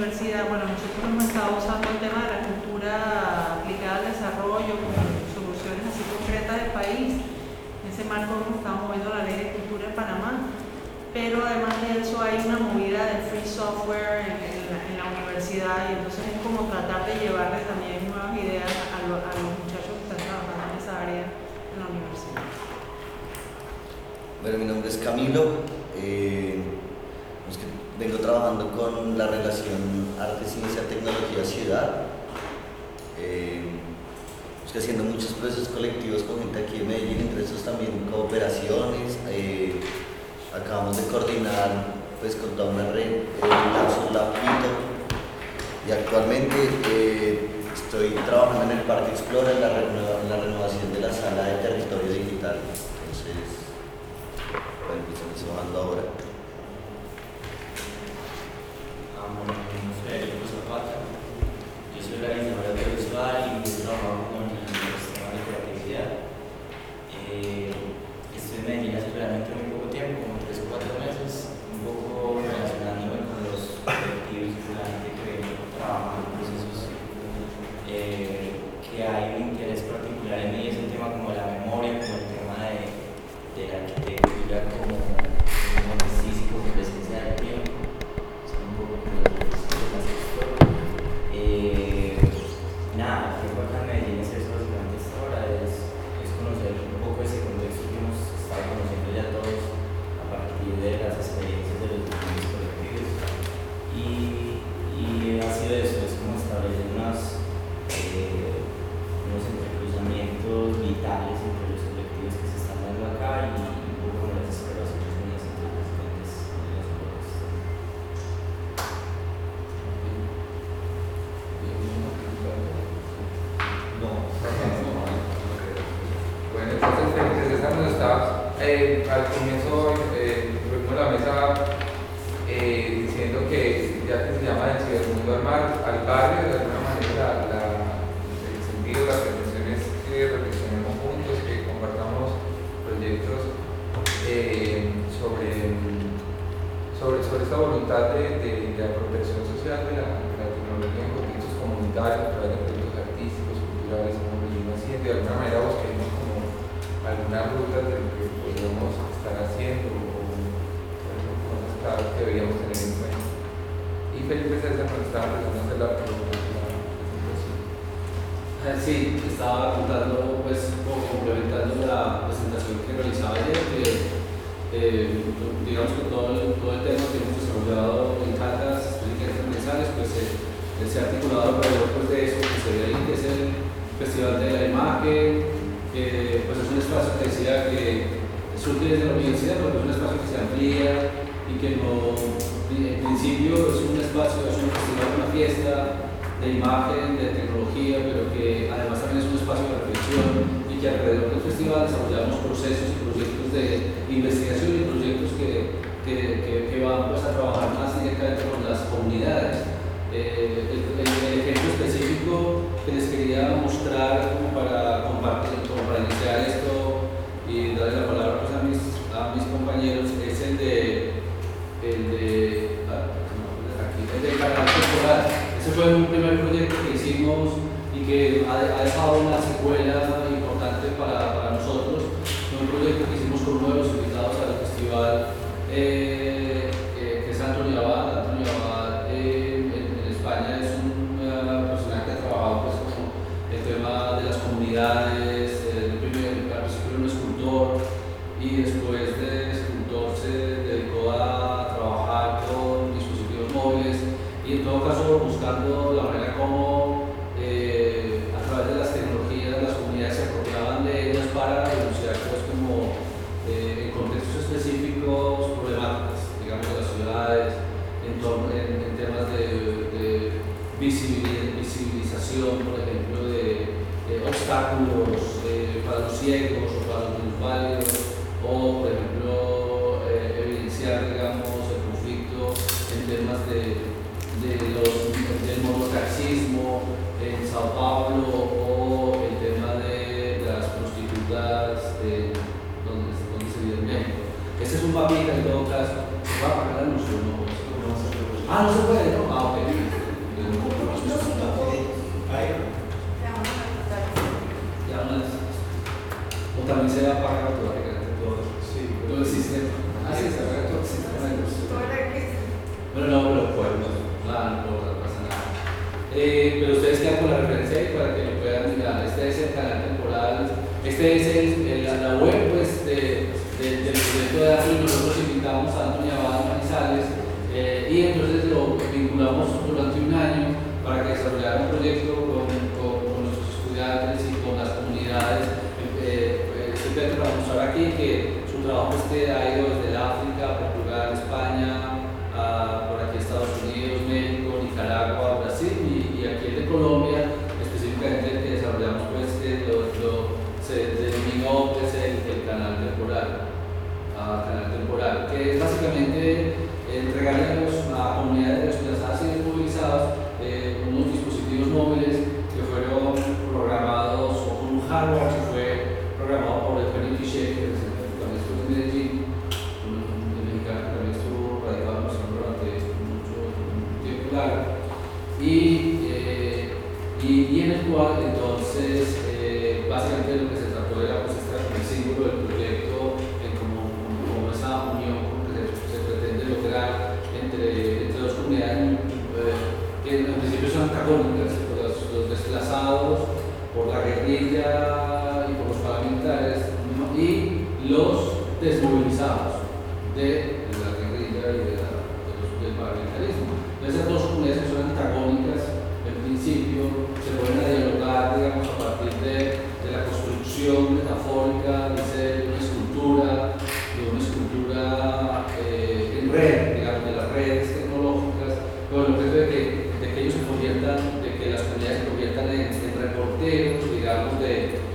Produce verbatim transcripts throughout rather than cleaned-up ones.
universidad, bueno, nosotros hemos estado usando el tema de la cultura aplicada al desarrollo con soluciones así concretas del país. En ese marco hemos estado moviendo la ley de cultura en Panamá, pero además de eso hay una movida de free software en, en, la, en la universidad, y entonces es como tratar de llevarle también nuevas ideas a, lo, a los muchachos que están trabajando en esa área en la universidad. Bueno, mi nombre es Camilo. Eh, es que vengo trabajando con la relación arte, ciencia, tecnología, ciudad. Eh, es que haciendo muchos procesos colectivos con gente aquí en Medellín, entre esos también cooperaciones. Eh, acabamos de coordinar pues con toda una red el Lapsus Lab Quito, y actualmente eh, estoy trabajando en el Parque Explora en la, renova, en la renovación de la sala de territorio digital. Entonces, bueno, pues estamos trabajando ahora. Yo soy organizador audiovisual y trabajo con el sistema de creatividad. Eh, estoy en Medellín hace realmente muy poco tiempo, como tres o cuatro meses, un poco relacionándome con los colectivos y la gente que trabaja en procesos eh, que hay un interés particular en mí, es el tema como la memoria, como el tema de, de la arquitectura, como un físico con presencia del tiempo. Son un poco como las Eh, nada, lo que acá en Medellín es eso básicamente esta hora, es, es conocer un poco ese contexto que hemos estado conociendo ya todos a partir de las experiencias de los distintos colectivos, y, y ha sido eso, es como establecer unos, eh, unos entrecruzamientos vitales entre los colectivos que se están dando acá y un poco como las exploraciones unas entre las diferentes propuestas. Bueno, entonces Felipe César nos está, eh, al comienzo eh, tuvimos la mesa eh, diciendo que ya que se llama el cibermundo al mar, al barrio, de alguna manera la, la, el sentido, la pretensión es que reflexionemos juntos, que compartamos proyectos eh, sobre, sobre, sobre esta voluntad de, de, de apropiación social de la, de la tecnología en contextos comunitarios, a través de proyectos artísticos, culturales, como lo venimos haciendo, de alguna manera busquemos como algunas rutas de lo que podríamos estar haciendo o cosas claves que deberíamos tener en cuenta. Y Felipe César nos estaba empezando a hacer la pregunta de la presentación. Sí, estaba contando, pues, o complementando la presentación que realizaba ayer, que eh, digamos que todo el, todo el tema que hemos desarrollado en catas, experiencias transversales, pues eh, se ha articulado alrededor pues, de eso que se ve ahí, que es el Festival de la Imagen, que pues es un espacio que decía que surge desde la universidad, pero es un espacio que se amplía y que no, en principio es un espacio, es un festival, una fiesta de imagen, de tecnología, pero que además también es un espacio de reflexión, y que alrededor del festival desarrollamos procesos y proyectos de investigación y proyectos que, que, que, que van pues, a trabajar más directamente con las comunidades. Eh, el, el, el ejemplo específico que les quería mostrar como para compartir, como para iniciar esto y darle la palabra pues, a, mis, a mis compañeros, es el de el de, ah, aquí, el de canal temporal. Ese fue un primer proyecto que hicimos y que ha, ha dejado una secuela importante para, para nosotros. Fue un proyecto que hicimos con uno de los invitados al festival, eh, eh, que es Antonio Abad. Antonio Abad eh, en, en España es una persona que ha trabajado pues, como el tema de las comunidades. Eh, primero, al principio era un escultor y después de escultor se dedicó a trabajar con dispositivos móviles, y en todo caso buscando la manera como eh, a través de las tecnologías las comunidades se apropiaban de ellas para denunciar pues, como eh, en contextos específicos problemáticas, digamos, de las ciudades, en, torno, en, en temas de, de visibilización, por ejemplo, de, de obstáculos eh, para los ciegos o para los minusválidos, o por ejemplo eh, evidenciar, digamos, el conflicto en temas de, de los, del mototaxismo en Sao Paulo, o el tema de las prostitutas eh, donde, donde se vive en México. Este es un papita en todo caso. ¿Se va a pagar el anuncio? No, no, no se puede. Ah, no se puede, ¿no? Ah, ok. también se apaga automáticamente todo, Sí, todo el sistema. Ah, sí, se apaga todo el sistema de luz. ¿Para qué? Bueno, no, pero podemos, nada, no importa, no pasa nada. Eh, pero ustedes quedan con la referencia ahí para que lo puedan mirar. Este es el canal temporal, este es el, el, la web pues, de, de, del proyecto de datos y nosotros invitamos a Antonio Abad Manizales eh, y entonces lo vinculamos durante un año para que desarrollara un proyecto con, con, con nuestros estudiantes y con las comunidades. Eh, eh, simplemente para mostrar aquí que su trabajo este ha ido desde el África, Portugal, España, a, por aquí Estados Unidos, México, Nicaragua, Brasil y, y aquí el de Colombia, específicamente el que desarrollamos pues que lo, lo, se denominó pues, el, el canal temporal, uh, canal temporal, que es básicamente entregarle a, los, a comunidades desplazadas y desmovilizadas eh, unos dispositivos móviles que fueron programados o con un hardware que fue programado por el Penny Fichet, que también estuvo en Medellín, un mexicano que también estuvo radicado en Barcelona durante mucho tiempo largo, y, eh, y, y en el cual entonces eh, básicamente lo que se trató era pues, este el símbolo del proyecto en como, como esa unión que se, se pretende lograr entre, entre dos comunidades eh, que en principio son antagónicas, los, los desplazados por la guerrilla y por los paramilitares, ¿no? Y los desmovilizados de la guerrilla y de la, de los, del paramilitarismo. Esas dos comunidades que son antagónicas en principio se pueden dialogar, digamos, a partir de, de la construcción metafórica de una escultura, de una escultura eh, en red, digamos, de las redes tecnológicas, con el objeto de que, de que ellos se conviertan, de que las comunidades se conviertan en, en reporteros, digamos, de,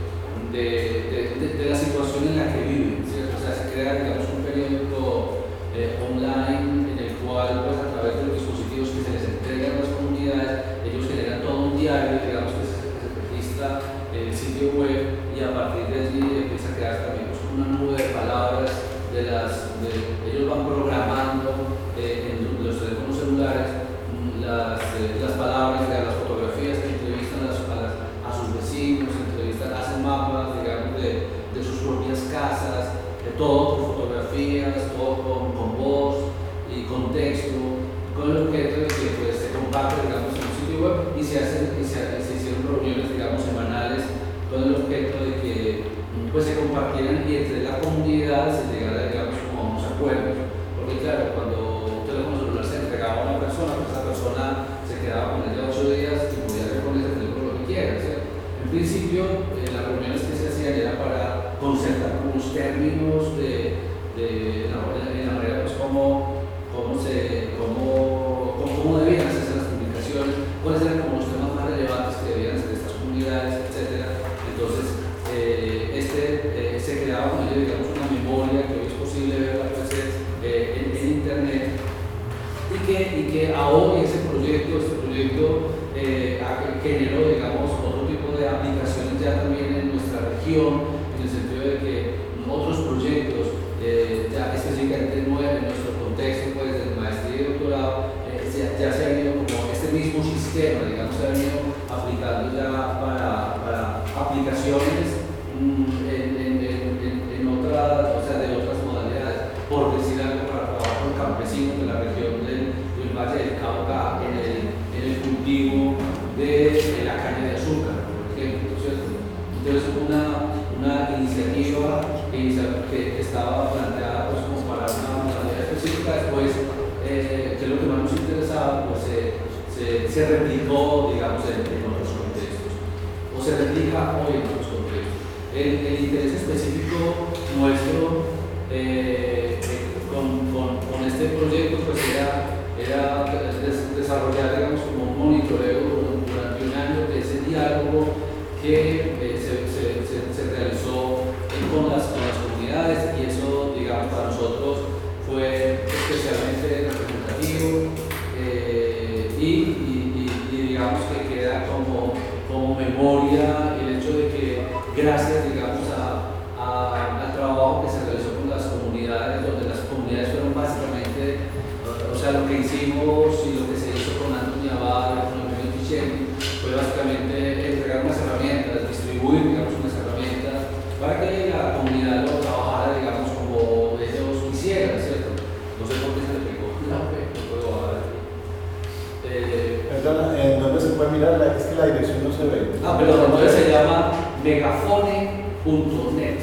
de, de, de, de la situación en la que viven, ¿cierto? O sea, se crea, digamos, un periódico eh, online en el cual, pues, a través de los dispositivos que se les entregan a las comunidades, ellos generan todo un diario, digamos, que se, que se registra en el sitio web y a partir de allí empieza a crear también pues, una nube de palabras, de las, de, ellos van programando eh, en los teléfonos celulares las, eh, las palabras, las fotografías que entrevistan a, las, a, las, a sus vecinos, entrevistan, hacen mapas, digamos, de, de sus propias casas, de todo por fotografías, todo con, con voz y con texto, con el objeto de que pues, se comparte, digamos, en un sitio web y se, hacen, y se, se hicieron reuniones, digamos, semanales con el objeto de que pues, se compartieran y entre la comunidad se llegara, digamos, como a unos acuerdos. Porque claro, cuando un teléfono celular se entregaba a una persona, pues esa persona se quedaba con ella ocho días y podía hacer con ese teléfono lo que quiera, ¿cierto? En principio, eh, las reuniones que se hacían era para concertar unos términos de, de, de, la, de la manera, pues, cómo, cómo, se, cómo, cómo, cómo debían hacerse las publicaciones, cuáles eran como los temas más relevantes que debían ser de estas comunidades, etcétera. Entonces, eh, este, eh, se creaba con ello, digamos, una memoria que hoy es posible verla pues, eh, en, en internet y que, y que a hoy ese proyecto, este proyecto eh, generó, digamos, otro tipo de aplicaciones ya también en nuestra región, en el sentido de que otros proyectos, eh, ya específicamente en nuestro contexto pues, de maestría y doctorado, eh, ya, ya se ha ido como este mismo sistema, digamos, se ha ido aplicando ya para, para aplicaciones mm, en, en, en, en otras, o sea, de otras modalidades, por decir algo, para trabajo campesinos de la región del, del Valle del Cauca en el, en el cultivo de, de la caña de azúcar, por ejemplo, ¿cierto? Entonces, una, una iniciativa que, que estaba planteada pues, como para una modalidad específica, después, eh, que es lo que más nos interesaba, pues se, se, se replicó, digamos, en, en otros contextos, o se replica hoy en otros contextos. El, el interés específico nuestro eh, con, con, con este proyecto pues era, era des, desarrollar, digamos, como un monitoreo durante un año de ese diálogo que eh, se, se, se, se realizó con las, con las comunidades, y eso, digamos, para nosotros fue especialmente representativo eh, y, y, y, y digamos que queda como, como memoria el hecho de que gracias, digamos, a, a, al trabajo que se realizó con las comunidades, donde las comunidades fueron básicamente, o sea, lo que hicimos y lo que se hizo con Antonio Abad, con el Penny Fichet, fue básicamente entregar unas herramientas, distribuir, digamos, unas herramientas para que la punto net.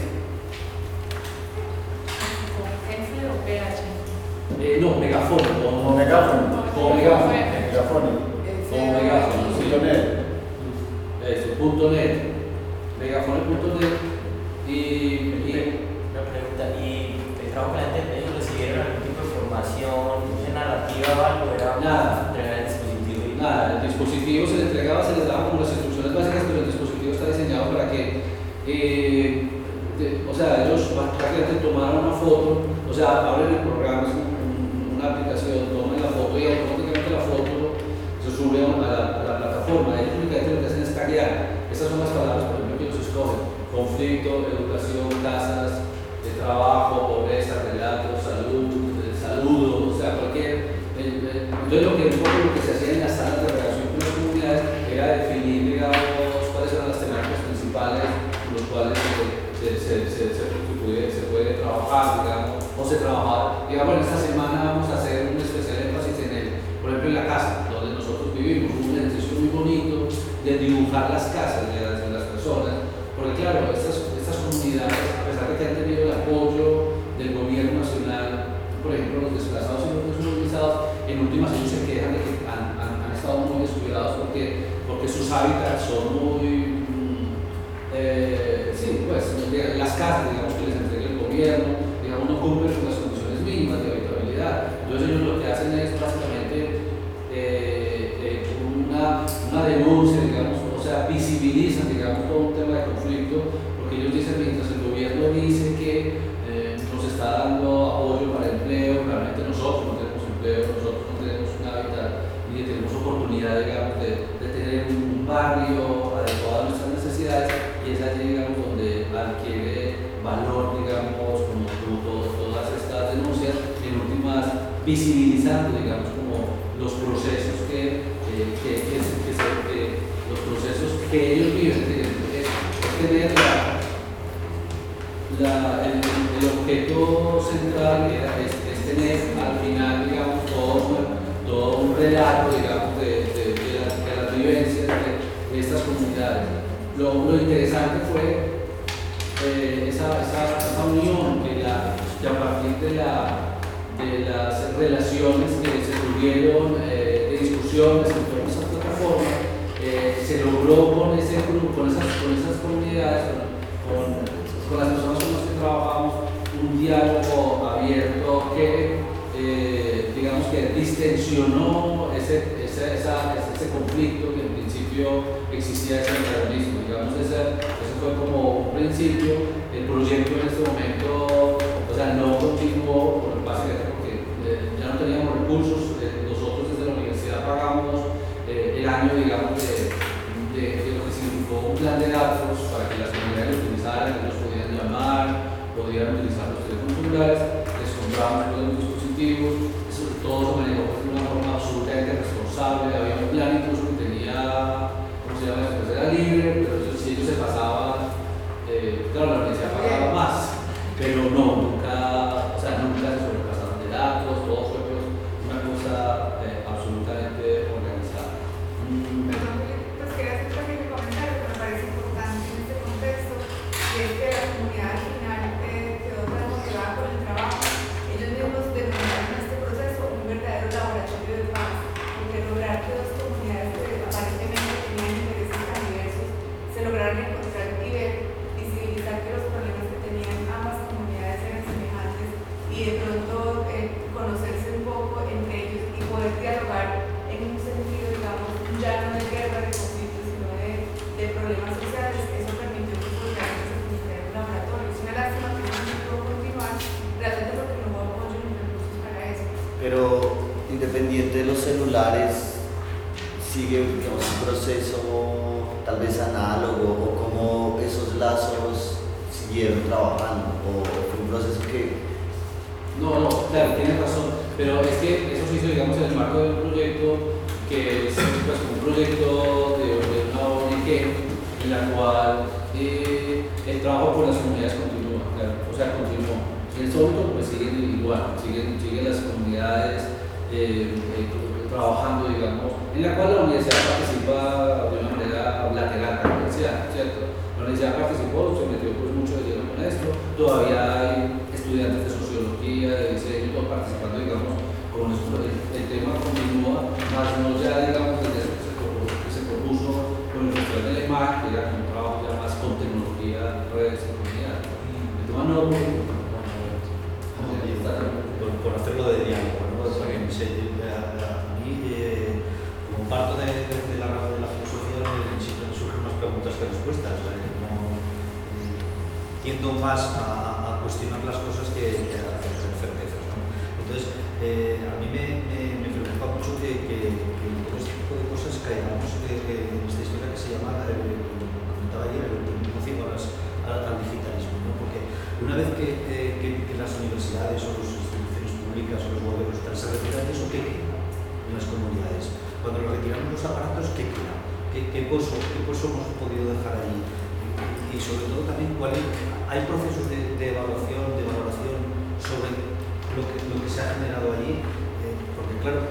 ¿F o P H? Eh, no, megáfono. Como megáfono. Como megáfono. Megáfono. Como megáfono, sí. Punto net. Eso, punto net. Megáfono punto net. Y, y Una pregunta, ¿y el trabajo con la gente, ellos recibieron algún tipo de formación narrativa o algo? ¿Era Nada. entregar el dispositivo? Y nada, el dispositivo se le entregaba, se les daba como las instrucciones básicas, pero el dispositivo está diseñado para que, eh, de- o sea, ellos prácticamente tomaron una foto, o sea, abren el programa, es un- un- una aplicación, toman la foto y automáticamente la foto se sube a la, a la plataforma. Ellos únicamente lo que hacen es taguear. Estas son las palabras, por ejemplo, que ellos escogen: conflicto, educación, casas, de trabajo, pobreza, relatos, salud, eh, saludo, o sea, cualquier. El, el, entonces, lo que, un poco lo que se hacía en las salas de relación con las comunidades era definir, digamos, cuáles eran las temáticas principales con los cuales se, se, se, se, se, puede, se puede trabajar, digamos, o se trabajaba. Digamos, en esta semana vamos a hacer un especial énfasis en el, por ejemplo, en la casa donde nosotros vivimos, un ejercicio muy bonito de dibujar las casas de las, de las personas, porque claro, estas, estas comunidades, a pesar de que han tenido el apoyo del gobierno nacional, por ejemplo, los desplazados y los desmovilizados, en últimas ellos se quejan de que han, han, han estado muy descuidados porque, porque sus hábitats son muy, eh, sí, pues, las casas, digamos, que les entrega el gobierno, digamos, no cumplen con las condiciones mínimas de habitabilidad. Entonces ellos lo que hacen es básicamente eh, eh, una, una denuncia, digamos, o sea, visibilizan, digamos, todo un tema de conflicto, porque ellos dicen, mientras el gobierno dice que eh, nos está dando apoyo para empleo, realmente nosotros no tenemos empleo, nosotros no tenemos un hábitat ni tenemos oportunidad, digamos, de, de tener un barrio adecuado a nuestras necesidades, y es allí, digamos, donde adquiere valor, digamos, como fruto todas estas denuncias, en últimas visibilizando, digamos, como los procesos que, que, que, que, que, se, que los procesos que ellos viven, es, es tener la, la, el, el objeto central era, es, es tener al final, digamos, todo, todo un relato, digamos, de, de, de, la, de las vivencias de, de estas comunidades. Lo, lo interesante fue eh, esa, esa, esa unión que, la, que a partir de, la, de las relaciones que se tuvieron, eh, de discusiones en todas esas plataformas, eh, se logró con ese grupo, con esas, con esas comunidades, con, con las personas con las que trabajamos, un diálogo abierto que, eh, digamos, que distensionó ese, ese, esa, ese conflicto que en principio existía, ese antagonismo. Digamos, ese, ese fue como un principio. El proyecto en este momento, o sea, no continuó, básicamente porque eh, ya no teníamos recursos. Eh, nosotros desde la universidad pagamos eh, el año, digamos, de, de, de lo que significó un plan de datos para que las comunidades lo utilizaran, que nos podían llamar, podían utilizar los teléfonos celulares, les compramos los dispositivos, eso todo se manejó de una forma absolutamente responsable. Había un plan incluso que tenía, ¿cómo se llama? Pues era libre, pero ellos, si ellos se pasaban, eh, claro, la universidad pagaba más, pero no, nunca, o sea, nunca se sobrepasaron de datos, todo fue pues, una cosa eh, absolutamente organizada. Mm. Perdón, pues quería hacer un pequeño comentario que me parece importante en este contexto, y es que la comunidad al final eh, quedó tan motivada con el trabajo. Ellos mismos denominaron este proceso un verdadero laboratorio de paz, porque lograr que dos comunidades que aparentemente tenían intereses tan diversos se lograron encontrar y ver, visibilizar que los problemas que tenían ambas comunidades eran semejantes, y de pronto eh, conocerse un poco entre ellos y poder dialogar en un sentido, digamos, ya no de guerra, de conflicto, sino de, de problemas sociales. Eso permitió que los grandes se convirtieran en laboratorios. Es una lástima que eso no pudo continuar, realmente porque no hubo apoyo ni recursos para eso. Pero independiente de los celulares, sigue, digamos, un proceso tal vez análogo, o cómo esos lazos siguieron trabajando, o fue un proceso que... No, no, claro, tienes razón, pero es que eso se hizo, digamos, en el marco de un proyecto que es pues, un proyecto de, de una O N G en la cual eh, el trabajo por las comunidades continúa, claro, o sea, continuó. En este momento pues siguen igual, siguen, siguen las comunidades, eh, eh, trabajando, digamos, en la cual la universidad participa de una manera lateral a la universidad, ¿cierto? La universidad participó, se metió pues mucho de lleno con esto, todavía hay estudiantes de sociología, de diseño, todos participando, digamos, con esto, el, el tema continúa, más no ya, digamos, desde eso que se propuso, que se propuso con el Festival de la Imagen, que era un trabajo ya más con tecnología, redes y comunidad. El tema no por, por hacerlo de diálogo, ¿no? A mí, eh, como parto de, de, de, la, de la filosofía, me surgen unas preguntas que respuestas. ¿Vale? No, eh, tiendo más a, a cuestionar las cosas que, que a hacer certezas, ¿no? Entonces, eh, a mí me, me, me preocupa mucho que, que, que con este tipo de cosas caigamos eh, en esta historia que se llama, eh, como comentaba ayer, el optimismo al, al digitalismo, ¿no? Porque una vez que, eh, que, que las universidades o las instituciones públicas o los gobiernos se retiran de eso, ¿qué queda en las comunidades? Cuando lo retiramos los aparatos, ¿qué queda? ¿Qué, qué, pozo, ¿Qué pozo hemos podido dejar allí? Y, y sobre todo también, ¿cuál es? ¿Hay procesos de, de evaluación, de valoración sobre lo que, lo que se ha generado allí? Eh, porque claro,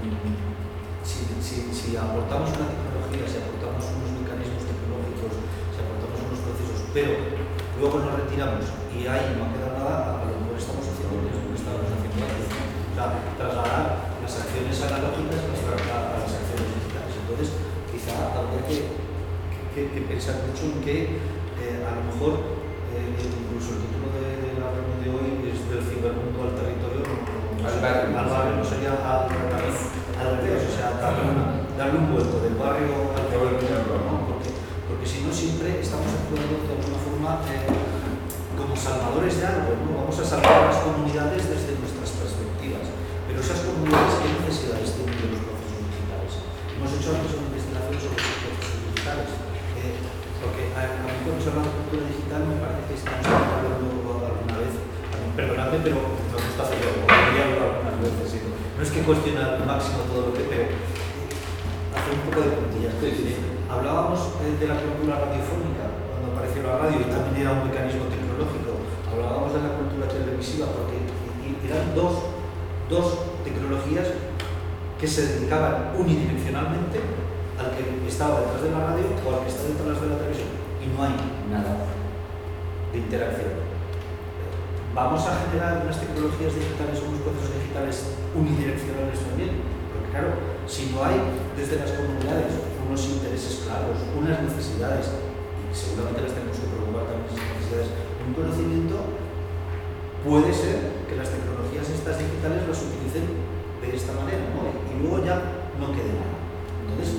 si, si, si aportamos una tecnología, si aportamos unos mecanismos tecnológicos, si aportamos unos procesos, pero luego nos retiramos y ahí no queda nada, a lo mejor estamos haciendo lo mismo que estábamos haciendo antes, ¿no? O sea, trasladar las acciones analógicas a, a las acciones digitales. Entonces, quizá habría que, que, que pensar mucho en que eh, a lo mejor eh, incluso el título de, de la reunión de hoy es del cibermundo al territorio, no, al barrio, al barrio no sería al, al, al revés, o sea, darle, una, darle un vuelto del barrio al territorio, ¿no? Porque, porque si no siempre estamos actuando de alguna forma eh, como salvadores de algo, ¿no? Vamos a salvar a las comunidades desde nuestras perspectivas, pero esas comunidades, ¿qué necesidades tienen de los procesos digitales? Hemos hecho antes una investigación sobre los procesos digitales, eh, porque a, a mí cuando se habla de cultura digital me parece que estamos hablando alguna vez, perdonadme, pero me gusta hacerlo, como ya lo algunas veces, ¿sí? No es que cuestione al máximo todo lo que, pero hacer un poco de puntillas. ¿Sí? Hablábamos eh, de la cultura radiofónica, cuando apareció la radio y también era un mecanismo tecnológico. Hablábamos de la cultura televisiva porque eran dos, dos tecnologías que se dedicaban unidireccionalmente al que estaba detrás de la radio o al que está detrás de la televisión. Y no hay nada de interacción. ¿Vamos a generar unas tecnologías digitales o unos procesos digitales unidireccionales también? Porque claro, si no hay desde las comunidades unos intereses claros, unas necesidades, y seguramente las tenemos que preocupar también esas necesidades, un conocimiento, puede ser que las tecnologías estas digitales las utilicen de esta manera, ¿no? Y luego ya no quede nada. Entonces,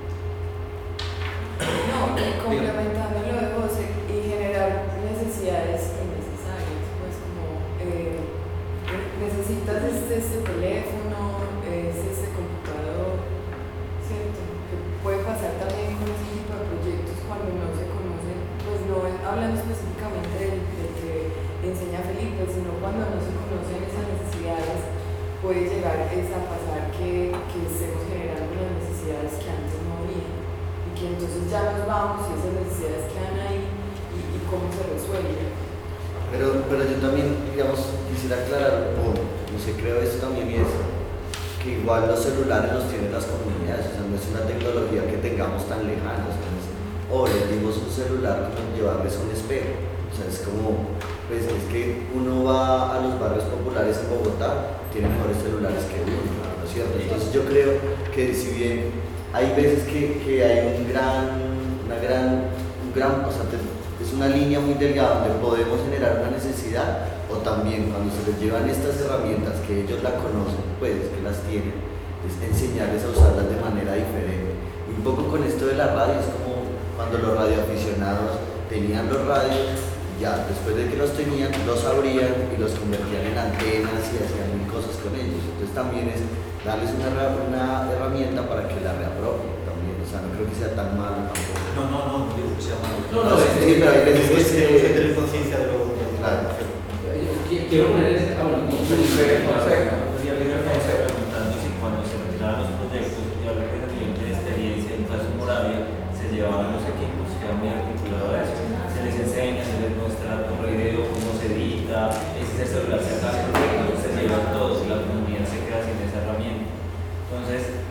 no, y complementando lo de José y generar necesidades innecesarias, pues como eh, necesitas este, este teléfono, es este computador, ¿cierto? Que puede pasar también con ese tipo de proyectos cuando no se conocen, pues no hablando específicamente del, del que enseña Felipe, sino cuando no se conocen esas necesidades, puede llegar es a pasar que, que estemos generando unas necesidades que antes no había. Que entonces ya nos vamos y esas necesidades quedan ahí y, y cómo se resuelven. Pero, pero yo también, digamos, quisiera aclarar, o no sé, creo esto también y es que igual los celulares los tienen las comunidades, o sea, no es una tecnología que tengamos tan lejana, o sea, es, o les dimos un celular como llevarles un espejo, o sea, es como, pues es que uno va a los barrios populares en Bogotá, tiene mejores celulares que uno, ¿no es cierto? Entonces yo creo que si bien hay veces que, que hay un gran, una gran, un gran, o sea, es una línea muy delgada donde podemos generar una necesidad, o también cuando se les llevan estas herramientas que ellos la conocen, pues que las tienen, es enseñarles a usarlas de manera diferente. Y un poco con esto de la radio, es como cuando los radioaficionados tenían los radios, ya después de que los tenían, los abrían y los convertían en antenas y hacían mil cosas con ellos. Entonces también es darles una, una herramienta para que la reapropien también, o sea, no creo que sea tan malo tampoco. No, no, no, no digo que sea malo. No, no, sí, sí, pero hay veces que se... Tenemos que tener conciencia de lo que... Claro. Quiero poner ese... Ah, bueno, no, un diferente concepto. Preguntando si cuando se retiraban los proyectos, ya lo que tenían de experiencia en caso Moravia, se llevaban los equipos, que eran muy articulados a eso. Se les enseña, se les muestra por video cómo se edita, ese celular se acaba de se llevan todos y la comunidad se queda sin esa herramienta. Entonces,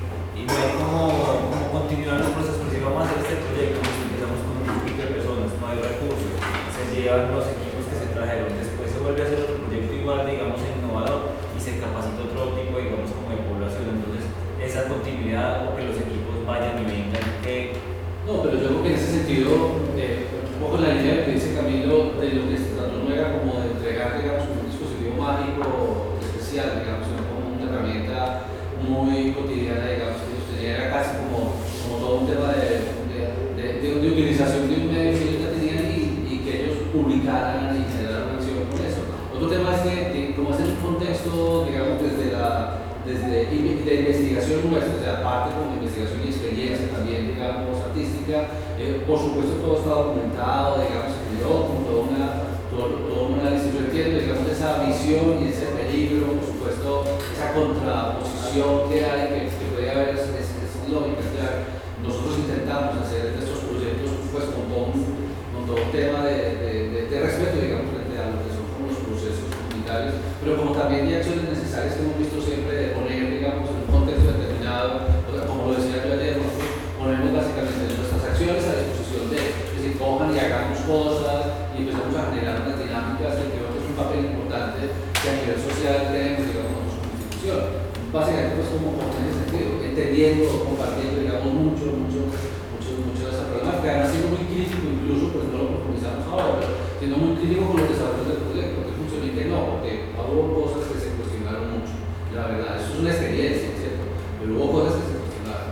llevan los equipos que se trajeron, después se vuelve a hacer otro proyecto igual, digamos, innovador y se capacita otro tipo, digamos, como de población. Entonces, esa continuidad o que los equipos vayan y vengan. Eh, no, pero yo creo que en ese sentido, eh, un poco la línea de lo que dice Camilo, de lo que se trató no era como de entregar, digamos, un dispositivo mágico especial, digamos, sino como una herramienta muy cotidiana, digamos, que usted era casi como, como todo un tema de, de, de, de, de utilización de un medio que ellos ya tenían y, y que ellos publicaran y generaran acción con eso. Otro tema es que, de, como es en un contexto, digamos, desde la desde de investigación nuestra, o sea, aparte con investigación y experiencia también, digamos, artística, eh, por supuesto todo está documentado, digamos, se generó con toda una, todo, todo un análisis. Yo entiendo, digamos, esa visión y ese peligro, por supuesto, esa contraposición que hay, que, que puede haber, es, es, es lógica, claro. Nosotros intentamos hacer estos proyectos, pues, con todo un, con todo un tema de, de, de, de respeto, digamos, frente a lo que son como los procesos comunitarios, pero como también hay acciones necesarias que hemos visto siempre de poner, digamos, en un contexto determinado, o sea, como lo decía yo ayer, nosotros ponemos básicamente nuestras acciones a disposición de que se cojan y hagamos cosas y empezamos a generar unas dinámicas que creo que es un papel importante que a nivel social tenemos, digamos, como institución. Básicamente, pues, como en ese sentido, entendiendo, compartiendo, digamos, mucho, mucho, mucho, mucho de esa problemática, además siendo muy crítico, incluso, pues no lo profundizamos ahora, pero siendo muy crítico con los desarrollos del proyecto, que funciona y que no, porque hubo cosas que se cuestionaron mucho. La verdad, eso es una experiencia, ¿cierto? Pero hubo cosas que se cuestionaron.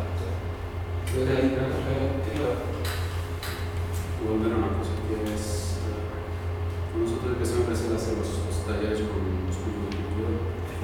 Volver a una cosa que es, eh, nosotros empezamos a hacer los, los talleres con los grupos de cultura.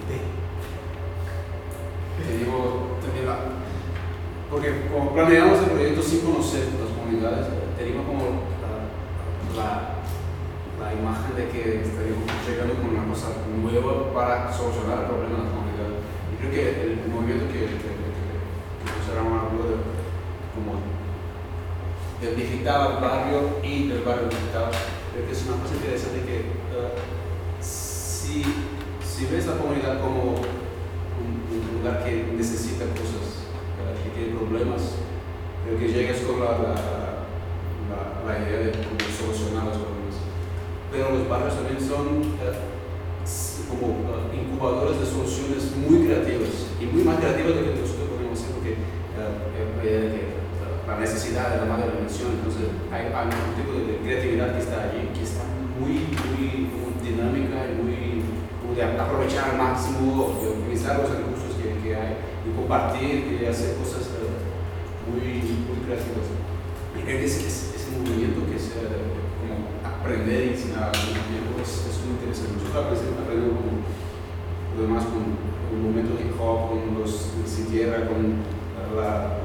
Te digo, también la, porque como planeamos el proyecto sin conocer las comunidades, teníamos como la, la, la imagen de que estaríamos llegando con una cosa nueva para solucionar el problema de las comunidades. Y creo que el, el movimiento que, que, que, que pusieron a hablar de como del digital al barrio y del barrio digital, creo que es una cosa interesante que uh, si, si ves la comunidad como un, un lugar que necesita cosas, uh, que tiene problemas, creo que llegas con la, la, la, la idea de cómo solucionar los problemas. Pero los barrios también son uh, como uh, incubadores de soluciones muy creativas y muy más creativas de lo que nosotros podemos hacer, porque uh, eh, la necesidad de la mayor dimensión, entonces hay, hay un tipo de creatividad que está allí, que está muy, muy, muy dinámica y muy, muy de aprovechar al máximo, de utilizar los recursos que, que hay y compartir y hacer cosas uh, muy, muy creativas. Y creo que ese, ese movimiento que es uh, como aprender y enseñar al mismo tiempo es, es muy interesante. Nosotros aprendemos con, además con el momento de hip hop, con los Sin Tierra, con uh, la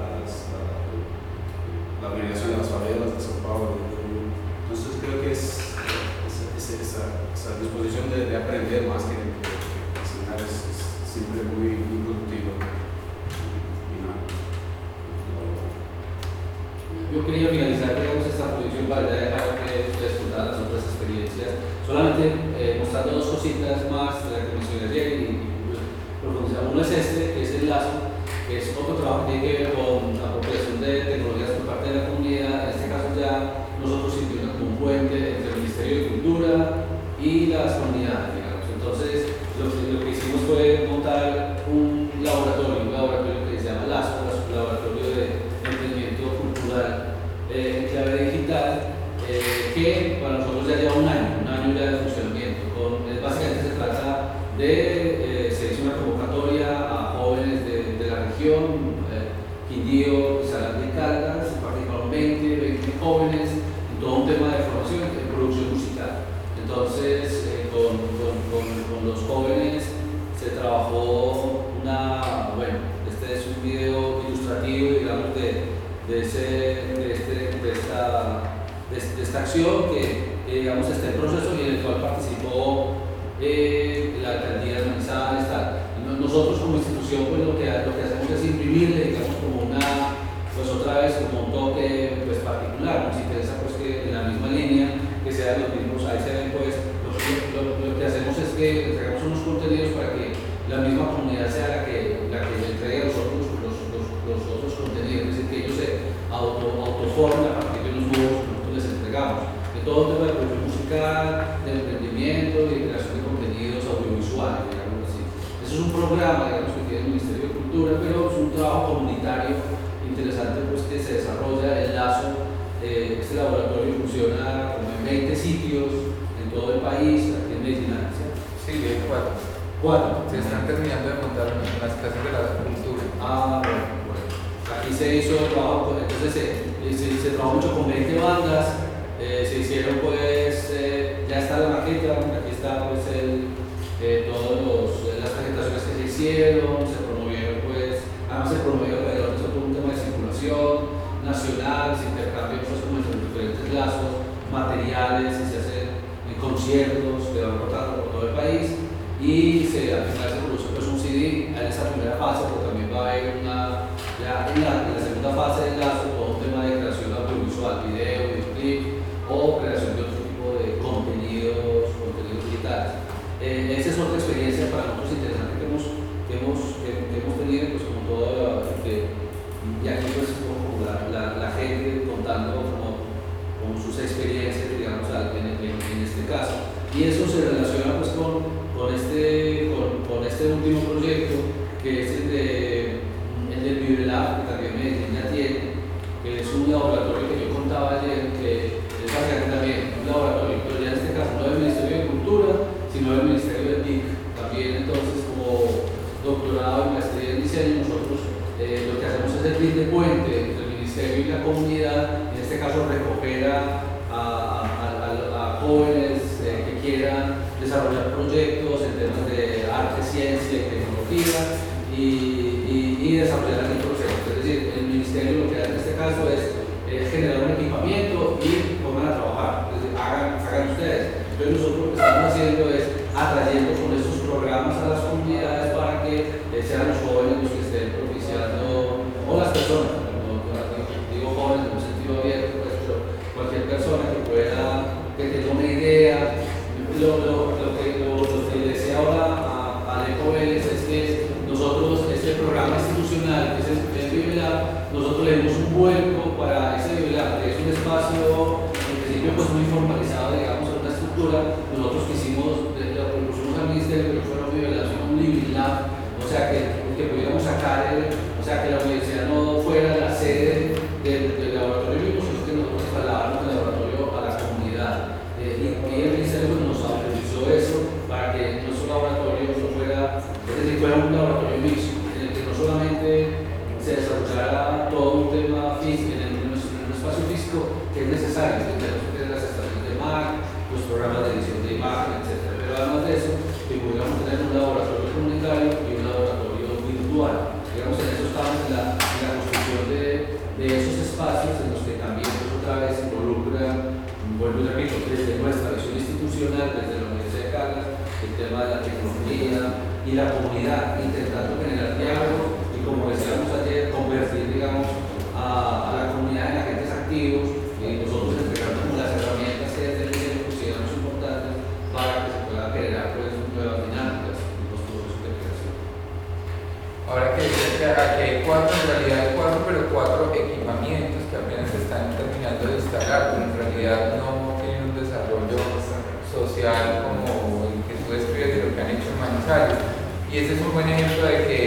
la organización de las favelas de São Paulo. Entonces creo que es, es, es esa, esa disposición de, de aprender más que de enseñar es, es siempre muy, muy productivo. Y nada. Yo quería finalizar, digamos, esta proyección para ya dejar que ustedes contaran las otras experiencias, solamente eh, mostrando dos cositas más de la que mencioné ayer y profundizamos. Uno es este, que es el lazo, que es otro trabajo que tiene que ver con la apropiación de tecnologías por parte de la comunidad. En este caso ya nosotros sirvimos como un puente entre el Ministerio de Cultura y las comunidades, digamos. Entonces, lo que, lo que hicimos fue montar un laboratorio, un laboratorio que se llama LASCO, un laboratorio de emprendimiento cultural eh, en clave digital, eh, que para nosotros ya lleva un año, un año ya de funcionamiento. Con, eh, básicamente se trata de, eh, se hizo una convocatoria a jóvenes de, de la región, eh, Quindío y Salar de Caldas, participaron veinte, veinte jóvenes en todo un tema de formación en producción musical. Entonces, eh, con, con, con, con los jóvenes se trabajó una, bueno, este es un video ilustrativo, digamos, de, de, ese, de, este, de, esta, de, de esta acción que, que, digamos, está en proceso y en el cual participó eh, la alcaldía de Manizales, tal. Nosotros como institución, pues lo que, lo que hacemos es imprimirle, digamos, como una, pues otra vez, como un toque, pues, particular. Nos interesa, pues, que en la misma línea, que sean los mismos, ahí se ven, pues, lo, lo, lo que hacemos es que entregamos unos contenidos para que la misma comunidad sea la que, la que entregue los otros, los, los, los otros contenidos, es decir, que ellos se auto, autoformen a partir de los nuevos que nosotros les entregamos. De todo tema de producción musical, programa, digamos, que tiene el Ministerio de Cultura, pero es un trabajo comunitario interesante, pues, que se desarrolla el lazo. Eh, este laboratorio funciona como en veinte sitios en todo el país, aquí en Medellín. Sí, hay cuatro. ¿Cuatro? Se están terminando de montar en las casas de la cultura. Ah, bueno, bueno. Aquí se hizo el trabajo, entonces se, se, se trabajó mucho con veinte bandas, eh, se hicieron pues, eh, ya está la maqueta, aquí está pues el, eh, todas las presentaciones que se hicieron, se promovieron pues, además se promovió alrededor de todo un tema de circulación nacional, se intercambian pues como entre diferentes lazos, materiales, y se hacen eh, conciertos que van rotando por todo el país. Y se, al final se produce pues, un C D en esa primera fase, pero también va a haber una, ya en la, en la segunda fase del lazo, todo un tema de creación audiovisual, video, videoclip o creación de otro tipo de contenidos, contenidos digitales. Eh, esa es otra experiencia para nosotros interesante que hemos, que hemos, que, que hemos tenido, pues como todo, que, y aquí pues como la, la, la gente contando como, con sus experiencias, digamos, en, en, en este caso. Y eso se relaciona pues con Con este, con, con este último proyecto, que es el, de, el del VibreLab, que también Medellín ya tiene, que es un laboratorio que yo contaba ayer, que es básicamente también un laboratorio, pero ya en este caso no del Ministerio de Cultura, sino del Ministerio del T I C. También entonces, como doctorado en maestría en diseño, nosotros eh, lo que hacemos es el de puente entre el Ministerio y la comunidad, en este caso recoger a, a, a, a, a jóvenes eh, que quieran desarrollar proyectos en temas de arte, ciencia y tecnología y, y, y desarrollar el proceso. Es decir, el Ministerio lo que hace en este caso es eh, generar un equipamiento y pongan a trabajar. Es decir, hagan, hagan ustedes. Entonces nosotros lo que estamos haciendo es atrayendo con estos programas a las comunidades para que eh, sean los jóvenes los que estén propiciando, o las personas, no, digo jóvenes en un sentido abierto, pues, pero cualquier persona que pueda, que tenga una idea. Lo, lo, lo, que, lo, lo que le decía ahora a Alejo Vélez es que nosotros, este programa institucional, que es el, el VibreLab, nosotros le dimos un vuelco para ese VibreLab, que es un espacio en principio pues muy formalizado, digamos, en una estructura. Nosotros quisimos, lo propusimos al Ministerio, que no fuera un VibreLab, sino un LibreLab, o sea, que, que pudiéramos sacar, el, o sea, que la universidad no fuera la sede del, del laboratorio, sino que nosotros trasladáramos el laboratorio a la comunidad. Eh, y, y el Ministerio nos autorizó eso para que nuestro laboratorio no fuera, es decir, fuera un laboratorio mixto, en el que no solamente se desarrollara todo un tema físico, en, el, en un espacio físico que es necesario, que tenemos que tener las estaciones de Mac, los programas de edición de imagen, etcétera. Pero además de eso, que pudiéramos tener un laboratorio comunitario y un laboratorio virtual. Digamos, en eso estamos en la, en la construcción de, de esos espacios en los que también pues, otra vez se involucra. Vuelvo y repito, desde nuestra visión institucional, desde la Universidad de Caldas, el tema de la tecnología y la comunidad, intentando generar diálogo y, como decíamos ayer, convertir, digamos, a, a la comunidad en agentes activos y nosotros entregando como las herramientas que desde el diseño consideramos importantes para que se puedan generar pues, nuevas dinámicas en los procesos de creación. Ahora que dices que aquí hay cuatro, en realidad hay cuatro, pero cuatro equipamientos que apenas se están terminando de instalar, pero en realidad no tienen un desarrollo social como el que tú describes de lo que han hecho en Manizales. Y ese es un buen ejemplo de que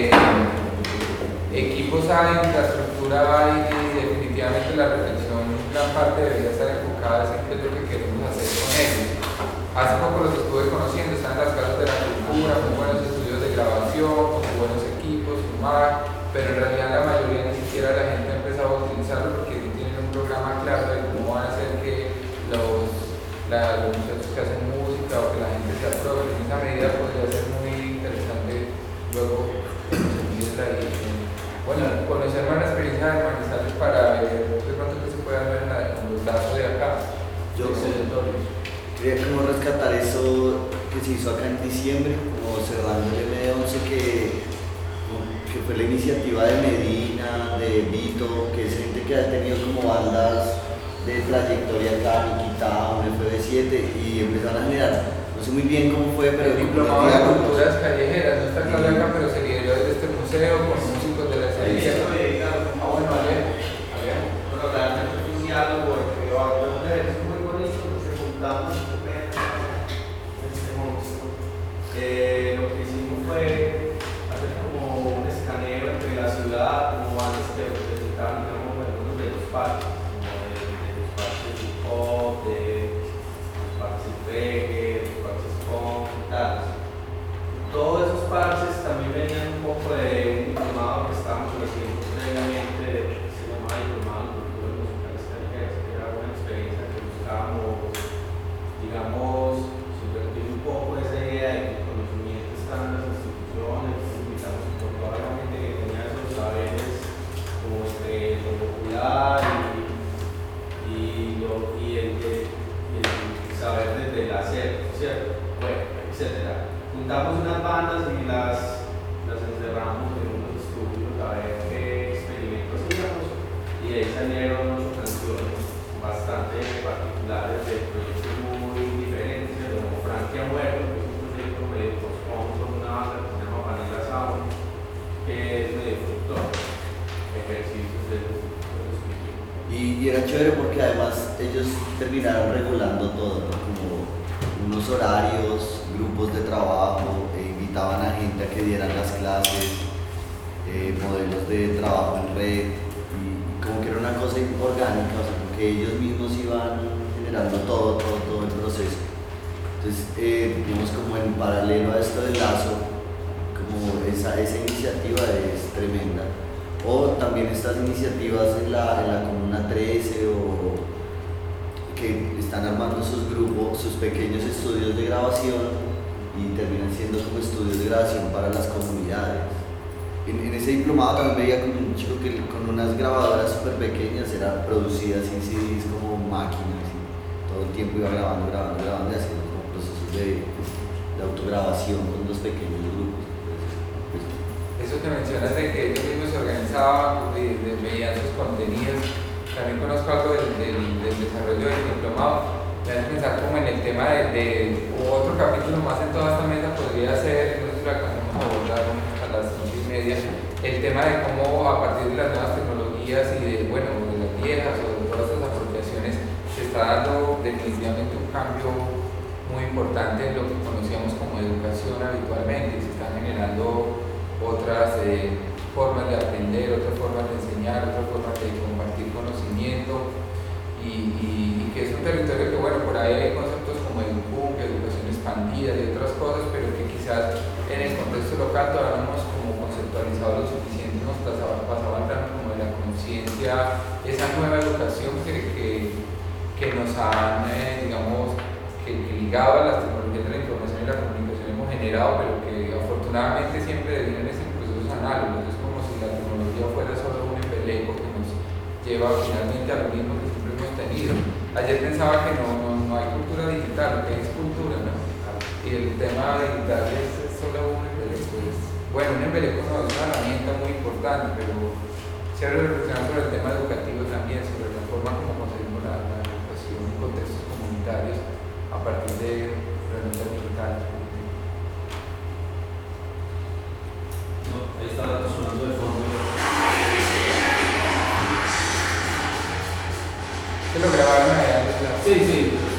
equipos hay, infraestructura hay, y definitivamente la reflexión, gran parte debería estar enfocada en qué es lo que queremos hacer con ellos. Hace poco los estuve conociendo, están en las casas de la cultura, muy buenos estudios de grabación, con muy buenos equipos, fumar, pero en realidad la mayoría ni siquiera la gente ha empezado a utilizarlo porque no tienen un programa claro de cómo van a hacer que los, la, los muchachos que hacen música o que la gente se apruebe. En esa medida podría ser muy interesante luego seguir la dirección. Bueno, conocer más la experiencia de Manizales para ver de pronto que se puedan ver en, la, en los datos de acá. Yo quería como rescatar eso que se hizo acá en diciembre, como cerrando el M once, que, que fue la iniciativa de Medina, de Vito, que es gente que ha tenido como bandas de trayectoria acá, Nikita, un F B siete, y empezaron a generar, no sé muy bien cómo fue, pero... El diplomado de culturas callejeras, no está claro acá, pero se lideró desde este museo con músicos de la serie. Ah, bueno, a ver, a ver, bueno, realmente es un diálogo entre varios mujeres, es muy bonito, nos juntamos en este momento. Eh, lo que hicimos fue parches, como de, de los parches hip hop, de los parches reggae, los parches punk y tal. Todos esos parches también venían un poco de un diplomado que estábamos haciendo previamente, se llamaba Diplomado en Culturas Musicales Callejeras, que era una experiencia que buscábamos, digamos, subvertir un poco esa idea de que el conocimiento está en las instituciones, invitamos por toda la gente que tenía esos saberes como entre lo popular y, y, lo, y, el, y el saber desde el hacer, ¿cierto? Bueno, etcétera. Juntamos unas bandas y las, las encerramos en unos estudios a ver qué experimentos hacíamos y de ahí salieron ocho canciones bastante particulares de proyectos muy diferentes, como Francia Muerto, que es un proyecto medio post-punk con una banda que se llama Vanilla Sound, que es medio fructor, ejercicios de los y, y era chévere porque además ellos terminaron regulando todo, ¿no? Como unos horarios, grupos de trabajo, e invitaban a gente a que dieran las clases, eh, modelos de trabajo en red, y como que era una cosa orgánica, o sea, porque ellos mismos iban generando todo, todo, todo el proceso. Entonces, eh, digamos, como en paralelo a esto del lazo, como esa, esa iniciativa es tremenda. O también estas iniciativas en la, en la Comuna trece o que están armando sus grupos, sus pequeños estudios de grabación y terminan siendo como estudios de grabación para las comunidades. En, en ese diplomado también veía como un chico que con unas grabadoras súper pequeñas era producida sin C Ds como máquinas y todo el tiempo iba grabando, grabando, grabando y haciendo como procesos de, de autograbación con los pequeños grupos. Pues, eso que mencionas de que ellos mismos se organizaban, de, de, veían sus contenidos. También conozco algo del, del, del desarrollo del diplomado. Me hace pensar como en el tema de, de otro capítulo más en toda esta mesa podría ser, no sé si lo alcanzamos a abordar a las once y media, el tema de cómo a partir de las nuevas tecnologías y de, bueno, de las viejas o de todas estas apropiaciones se está dando definitivamente un cambio muy importante en lo que conocíamos como educación habitualmente. Se están generando otras eh, formas de aprender, otras formas de enseñar, otras formas de compartir conocimiento y, y, y que es un territorio que, bueno, por ahí hay conceptos como educum, educación expandida y otras cosas, pero que quizás en el contexto local todavía no hemos como conceptualizado lo suficiente, nos pasaba, pasaba como de la conciencia, esa nueva educación que, que, que nos han, eh, digamos, que, que ligado a las tecnologías de la información y la comunicación hemos generado, pero que afortunadamente siempre devienen en procesos análogos. Es como si la tecnología fuera solo un embeleco que nos lleva finalmente a lo mismo que siempre hemos tenido. Ayer pensaba que no, no, no hay cultura digital, lo que hay es cultura, ¿no? Y el tema digital es, es solo un embeleco. Es, bueno, un embeleco no es una herramienta muy importante, pero se ha reflexionado sobre el tema educativo también, sobre la forma como conseguimos la, la educación en contextos comunitarios a partir de herramientas digitales. No, ahí está sonando de fondo. ¿Se lo grabaron allá? Sí, sí.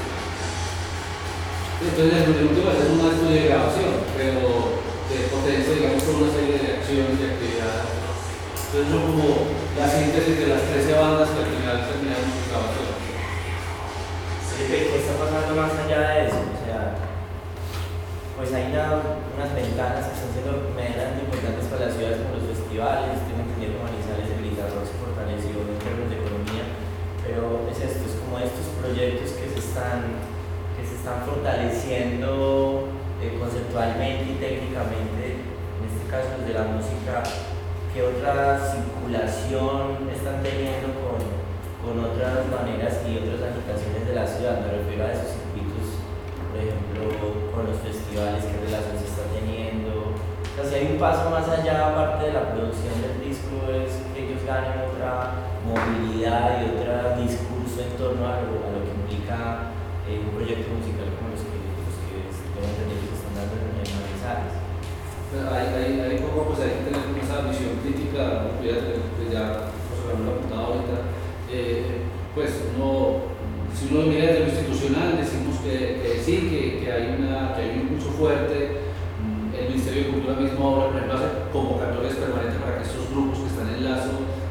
Entonces, el último es un estudio de grabación, pero de potencia, digamos, con una serie de acciones y actividades. Entonces, son como la síntesis de las trece bandas que al final terminaron su grabación. ¿Qué está pasando más allá de eso? O sea, pues hay una, unas ventanas que están siendo medianamente importantes para las ciudades como los festivales. Tengo entendido que Manizales el Guitarrock se fortaleció en términos de economía, pero es esto, es como estos proyectos que se están, que se están fortaleciendo eh, conceptualmente y técnicamente, en este caso desde la música, que otra circulación están teniendo con, con otras maneras y otras agitaciones de la ciudad. Me refiero a esos circuitos, por ejemplo, con los festivales, qué relación se está teniendo. O sea, si hay un paso más allá, aparte de la producción del disco, es que ellos ganen otra movilidad y otro discurso en torno a lo, a lo que implica eh, un proyecto musical como los que, los que tengo entendido que se están dando en Manizales. Hay, hay, hay poco, pues hay que tener esa visión crítica, ¿no? Ya, ya nos lo apuntado ahorita. Eh, pues uno, si uno mira desde lo institucional, decimos que, que sí, que, que, hay una, que hay un impulso fuerte. El Ministerio de Cultura mismo ahora, por ejemplo, hace convocatorias permanentes para que estos grupos que están en lazo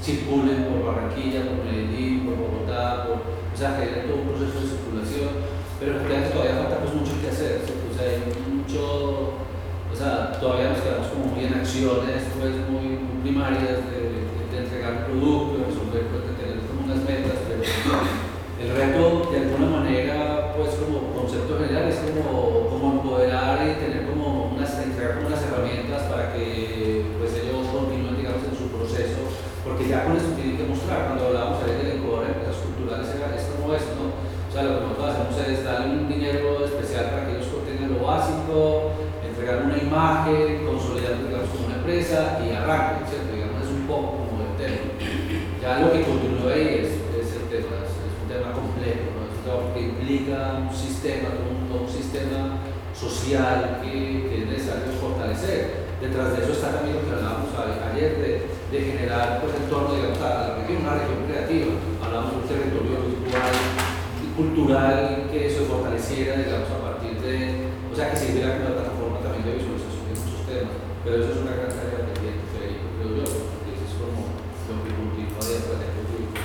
circulen por Barranquilla, por Medellín, por Bogotá, por, o sea, genera todo un proceso de circulación, pero efectivamente todavía falta pues mucho que hacer, ¿cierto? O sea, hay mucho, o sea, todavía nos quedamos como muy en acciones pues muy, muy primarias de, de, de entregar un producto, de resolver, pues, de tener como unas metas, pero el reto de alguna manera, pues como concepto general, es como, como empoderar y tener como unas, entregar como unas herramientas para que pues ellos continúen, digamos, en su proceso, porque ya con eso tienen que mostrar. Cuando hablábamos ayer del encuadre de empresas culturales, es como eso, ¿no? O sea, lo que nosotros hacemos es darle un dinero especial para que ellos obtengan lo básico, entregar una imagen, consolidar, digamos, como una empresa y arranquen, ¿cierto? Digamos, es un poco como el tema. Ya lo que continúa ahí es, es el tema, es, es un tema complejo, ¿no? Es un tema que implica un sistema, un, un sistema social que, que es necesario fortalecer. Detrás de eso está también lo que hablábamos ayer de, de generar pues, en torno, digamos, a la región, una región creativa. Hablamos de un territorio virtual, cultural, que se fortaleciera, digamos, a partir de, o sea, que sirviera como una plataforma también de visualización de muchos temas. Pero eso es una gran tarea pendiente, creo yo, porque eso es como lo que continúa de estrategia pública.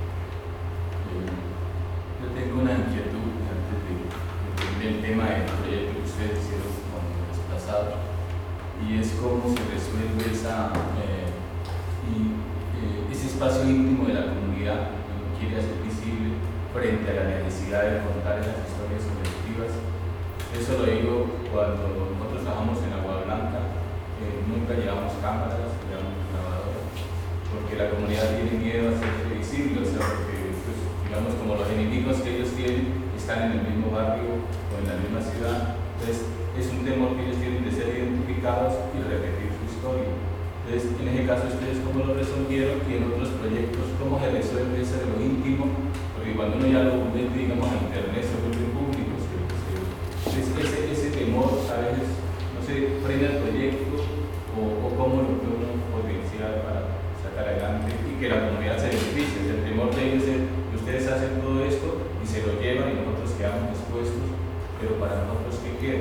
Yo tengo una inquietud antes de, de, del tema del proyecto que ustedes hicieron con el desplazado, y es cómo se resuelve esa, eh, y, eh, ese espacio íntimo de la comunidad que uno quiere hacer visible frente a la necesidad de contar esas historias colectivas. Eso lo digo cuando nosotros trabajamos en Agua Blanca, eh, nunca llevamos cámaras, llevamos grabadoras, porque la comunidad tiene miedo a hacerse visible, o sea, porque pues, digamos como los enemigos que ellos tienen están en el mismo barrio o en la misma ciudad, entonces es un temor que ellos tienen de ser identificados y repetir su historia. Entonces, en ese caso, ¿ustedes cómo lo resolvieron? Y en otros proyectos, ¿cómo se resuelve ese de lo íntimo? Porque cuando uno ya lo mete, digamos, a internet, se vuelve público. Entonces, ese, ese temor a veces, no sé, frena el proyecto o, o cómo lo puede uno potenciar para sacar adelante y que la comunidad se beneficie. El temor de ellos es que ustedes hacen todo esto y se lo llevan y nosotros quedamos expuestos, pero para nosotros, ¿qué queda?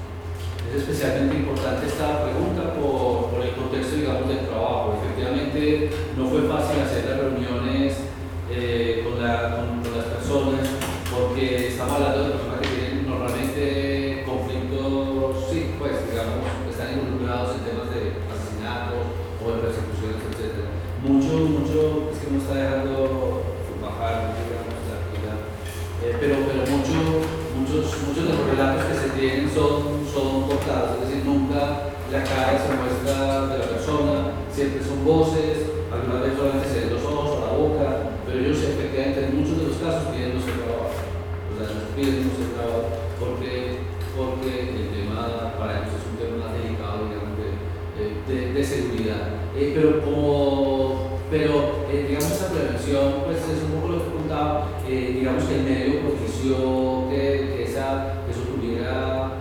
Es especialmente importante esta pregunta por, por el contexto, digamos, del trabajo. Efectivamente, no fue fácil hacer las reuniones eh, con, la, con, con las personas, porque estamos hablando de personas que tienen normalmente conflictos, sí, pues, digamos, están involucrados en temas de asesinatos o de persecuciones, etcétera. Mucho, mucho, es que no está dejando bajar, digamos, la actividad, eh, pero, pero mucho, muchos, muchos de los relatos que se tienen son son cortados, es decir, nunca la cara se muestra de la persona, siempre son voces, algunas veces solamente se ven los ojos o la boca, pero ellos efectivamente en muchos de los casos piden no ser grabados, o sea, nos piden no ser grabados, porque, porque el tema para ellos es un tema más delicado, digamos, de, de, de seguridad. Eh, pero como, pero eh, digamos, esa prevención, pues es un poco lo que contaba, eh, digamos que el medio propició que, que, esa, que eso tuviera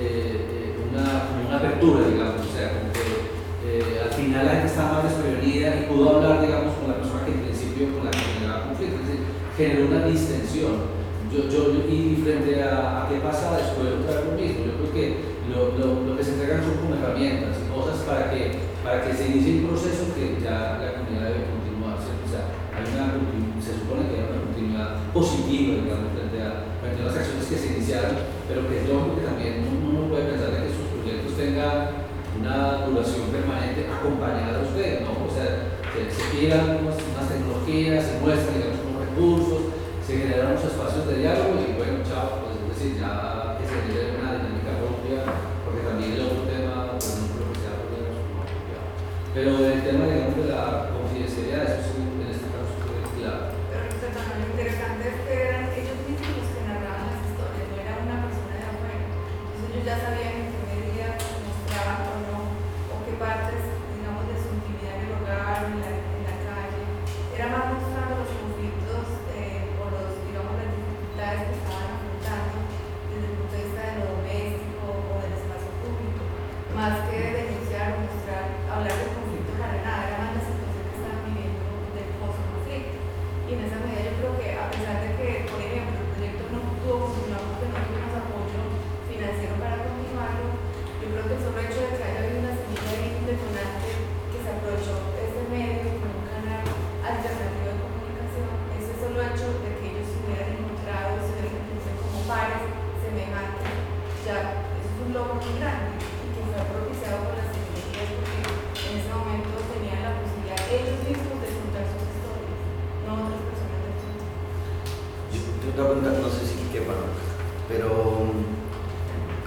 Eh, una, una apertura, digamos, o sea, como que eh, al final la gente estaba más desprevenida y pudo hablar, digamos, con la persona que en principio con la que generaba conflicto, es decir, generó una distensión. Yo, yo, y frente a, a qué pasa después de otra vez lo mismo, yo creo que lo, lo, lo que se entregan son como herramientas y cosas para que, para que se inicie un proceso que ya la comunidad debe continuar, ¿cierto? O sea, hay una, se supone que hay una continuidad positiva, digamos, frente a, frente a las acciones que se iniciaron, pero que es lógico que también uno no puede pensar en que sus proyectos tengan una duración permanente acompañada de ustedes, ¿no? O sea, se, se crean unas, unas tecnologías, se muestran, digamos, unos recursos, se generan unos espacios de diálogo y bueno, chao, pues es decir, ya que se genere una dinámica propia, porque también el otro tema, pues no creo que sea digamos, como apropiado. Pero el tema, digamos, de la confidencialidad, eso sí, en este caso es claro. Pero lo interesante es que eran ellos mismos los que narraban las historias, no era una persona de afuera. Entonces ellos ya sabían en qué medida mostraban o no, o qué partes, digamos, de su intimidad en el hogar, en la, en la calle. Era más mostrando los conflictos eh, o los, digamos, las dificultades que estaban afrontando desde el punto de vista de lo doméstico o del espacio público, más que denunciar o mostrar, hablar del conflicto para nada, era más la situación que estaban viviendo del post-conflicto. Y en esa medida yo creo que a pesar de que, por ejemplo, el proyecto no pudo continuar porque no tuvimos apoyo financiero para continuarlo,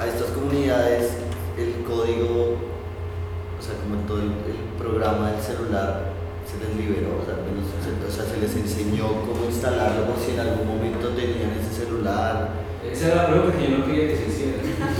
a estas comunidades el código, o sea, como todo el, el programa del celular se les liberó, o sea, menos, o sea, se les enseñó cómo instalarlo por si en algún momento tenían ese celular. Esa era la pregunta que yo no quería que se hiciera.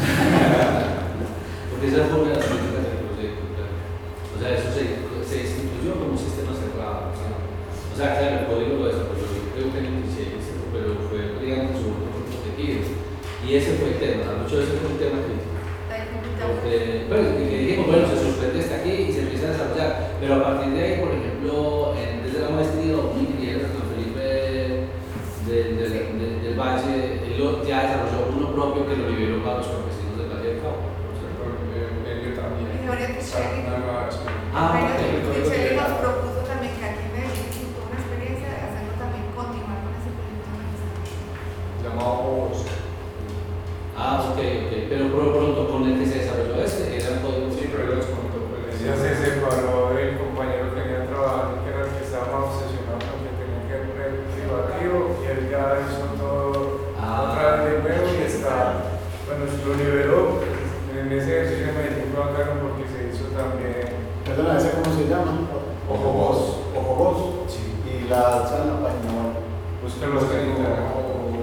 Porque esa fue una de las políticas del proyecto, claro. O sea, eso se, se instituyó como un sistema cerrado, ¿no? O sea, claro, el código lo desarrolló, yo creo que en el dieciséis, pero fue, digamos, su grupo protegido. Y ese fue el tema, mucho de ese fue el tema crítico. Porque, bueno, que dijimos, bueno, se suspende hasta aquí y se empieza a desarrollar, pero a partir de ahí, por ejemplo, en, desde la maestría dos mil diez, San Felipe del, del, del, del Valle, él lo, ya desarrolló uno propio que lo liberó para los campesinos del Valle del Cauca. Yo también. Ah, Michelle nos propuso también que aquí en Medellín tuvo una experiencia de hacerlo también continuar con ese proyecto de llamado Ojos. Ah, ok, ok. Pero por pronto con el que se desarrolló este, era un código. Sí, pero los contó. Ya se separó el compañero que venía trabajando, que era el que estaba más obsesionado con que tenía que poner privativo, y él ya hizo todo ah, otra vez de nuevo y está. Bueno, se lo liberó. En ese ejercicio me dijo bacano porque se hizo también. Perdona, ¿ese cómo se llama? Ojo Voz. Ojo Voz. Sí. Y la está en la página web. Búsquenlo en internet.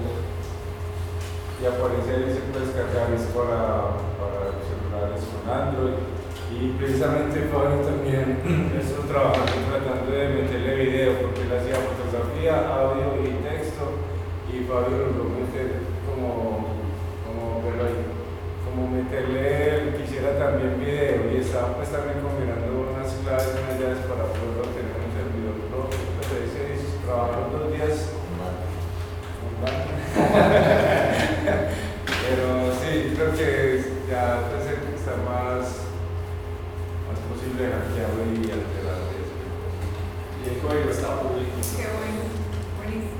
Y aparece ahí, se puede descargar esto para, para celulares con Android. Y precisamente Fabio también estuvo trabajando tratando de meterle video, porque él hacía fotografía, audio y texto, y Fabio lo mete como, como, pero ahí, como meterle, quisiera también video, y estaba pues también combinando unas claves, unas llaves para poder tener un servidor propio. Entonces dice, trabajar dos días. Pero sí, creo que ya parece que está más, más posible hackearlo y alterar eso. Y el código está público. Qué bueno, buenísimo.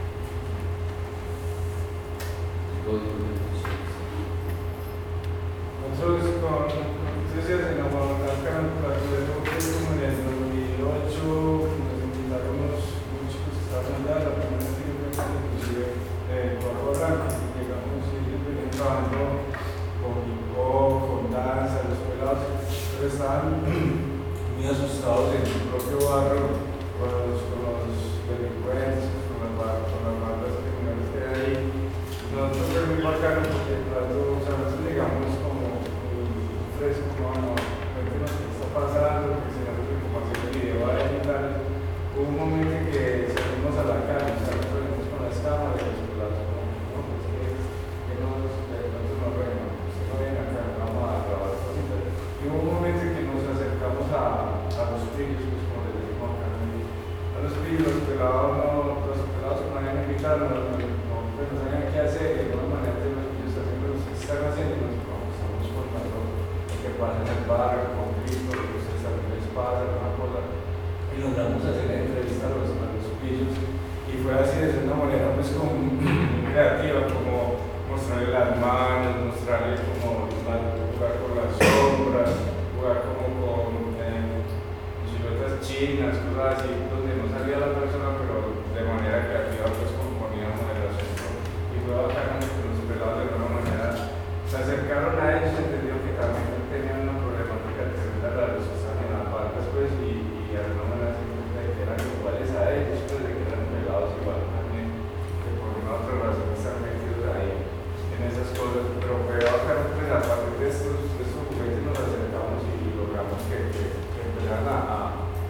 Nosotros con, no sé si se nos van a sacar un plato de como en el dos mil ocho, nos invitaron unos chicos que estaban allá, la primera vez que yo creo que inclusive eh, por ahora, llegamos y ellos venían trabajando con hip hop, con danza, los pelados, pero estaban muy asustados en su propio barrio con los, con los delincuentes, con las, con las bandas criminales que hay ahí. Nosotros fue muy bacano porque el plato, o sea, nosotros llegamos como muy fresco, no, no, cuéntenos qué está pasando, porque si nosotros como hacer el video ahí y tal. Hubo un momento en que salimos a la calle, o sea, nos ponemos con las cámaras y los pelados como, no, pues que, que nos, de pronto nos reman, si no vienen acá, vamos a grabar cositas. Y hubo un momento en que nos acercamos a, a los pillos, pues como les decimos acá, a los pillos, los pelados, no, los pelados que nos habían invitado, no, no, no, pues no sabían qué hacer, de alguna manera de los pillos haciendo lo que están haciendo, y nos estamos formando lo que pasa en el barrio, con Cristo, lo que ustedes también les pasa, una cosa. Y logramos hacer la entrevista a los, a los pillos, y fue así de una manera pues como muy creativa, como mostrarle las manos, mostrarle como jugar con las sombras, jugar como con eh, siluetas chinas, cosas así, donde no salía la persona, pero de manera creativa pues componíamos el asunto. Y fue bacano que los pelados de alguna manera se acercaron a ellos, entendieron que también tenían una problemática tremenda la de los que estaban en las barcas pues, y, y de alguna manera se que eran iguales a ellos, pues de que eran pelados igual también, que por una otra razón están metidos ahí en esas cosas. Pero fue bacano, pues a partir de estos, de estos juguetes nos acercamos y logramos que, que, que empezaran a, a,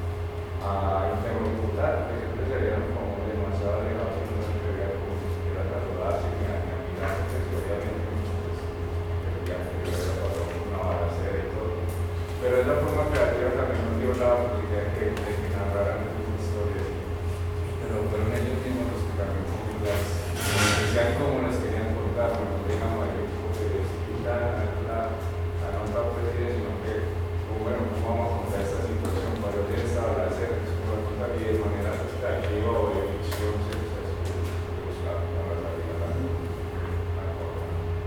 a interlocutar, que siempre se veían como demasiado alejados y no se veían como si siquiera saludarse ni a mirar, porque obviamente pues, ya que hubiera pasado una balacera y todo. Pero esa forma creativa también nos dio la posibilidad de que, de que narraran esas historias. Pero fueron ellos mismos los que también como las decían cómo las querían contar, no digamos a ellos porque les quitan la, la nota pues, sino que, oh, bueno, ¿cómo vamos a contar esta situación? Para ver esta balacera, que se puede contar y de manera creativa o de ficción, se busca una narrativa la forma.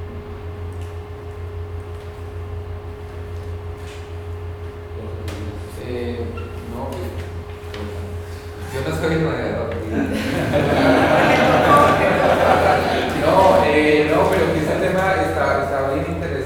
Eh, no, yo no soy manera no, eh, no, pero que ese tema está, está bien interesante.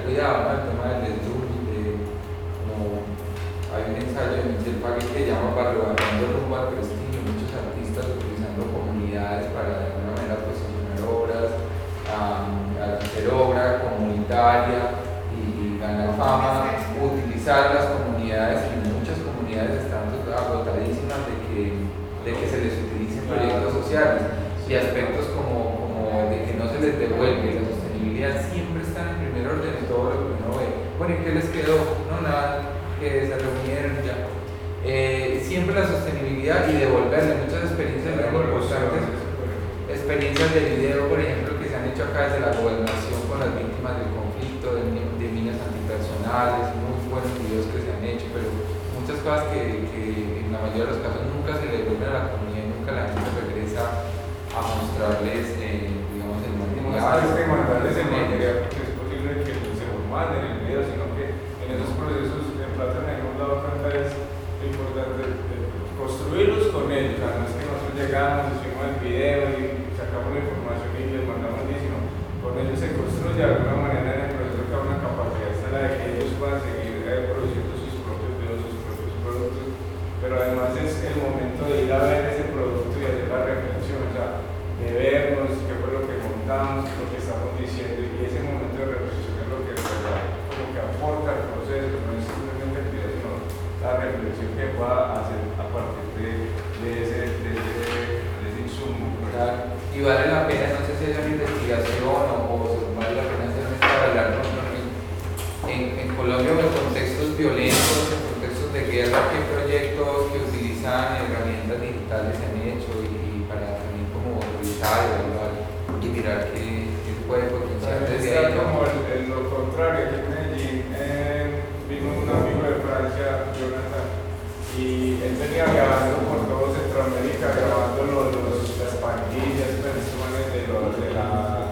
cuidado, ¿no? El tema del desdrube, de, como hay un ensayo de Michel Pagui que llama Barribando rumbo al prestigio, muchos artistas utilizando comunidades para de alguna manera posicionar obras, um, hacer obra comunitaria y, y ganar fama, utilizar las comunidades, y muchas comunidades están agotadísimas de que, de que se les utilicen proyectos sociales y aspectos como, como de que no se les devuelve. La sostenibilidad siempre está en primer orden en todo lo que uno ve. Bueno, ¿y qué les quedó? No, nada, que se reunieron ya. Eh, siempre la sostenibilidad y devolverle muchas experiencias muy importantes, experiencias de video, por ejemplo, que se han hecho acá desde la gobernación con las víctimas del conflicto, de, de minas antipersonales, muy buenos videos que se han hecho, pero muchas cosas que, que en la mayoría de los casos nunca se le devuelven a la comunidad y nunca la gente regresa a mostrarles, eh, digamos, el material. No es que mandarles el material porque es posible que se los manden el video, sino que en esos procesos en plata nos hemos dado cuenta es lo importante de, de construirlos con ellos. O sea, no es que nosotros llegamos, hicimos el video y sacamos la información y les mandamos el sino con ellos se construye de alguna manera en el proceso que hay una capacidad esta la de que ellos puedan seguir eh, produciendo sus propios videos, sus propios productos, pero además es el momento de ir a ver ese producto y hacer la reflexión, o sea, de vernos, qué fue lo que montamos, lo que estamos diciendo, y ese momento de reflexión es lo que ¿verdad? Como que aporta al proceso, no es simplemente el video, sino la reflexión que pueda hacer a partir de, de, ese, de, ese, de ese insumo. ¿Verdad? Y vale la pena, no sé si es una investigación o, o vale la pena hacer un para hablar con en, en Colombia en contextos violentos, en contextos de guerra, qué proyectos que utilizan herramientas digitales se han hecho y, y para también como revisar, evaluar y mirar qué, qué puede potenciar desde ahí. Está como el, el, lo contrario, aquí en Medellín eh, vino un amigo de Francia, Jonathan, y él venía viajando por todo Centroamérica, grabando los, los, las pandillas, personas de, los, de la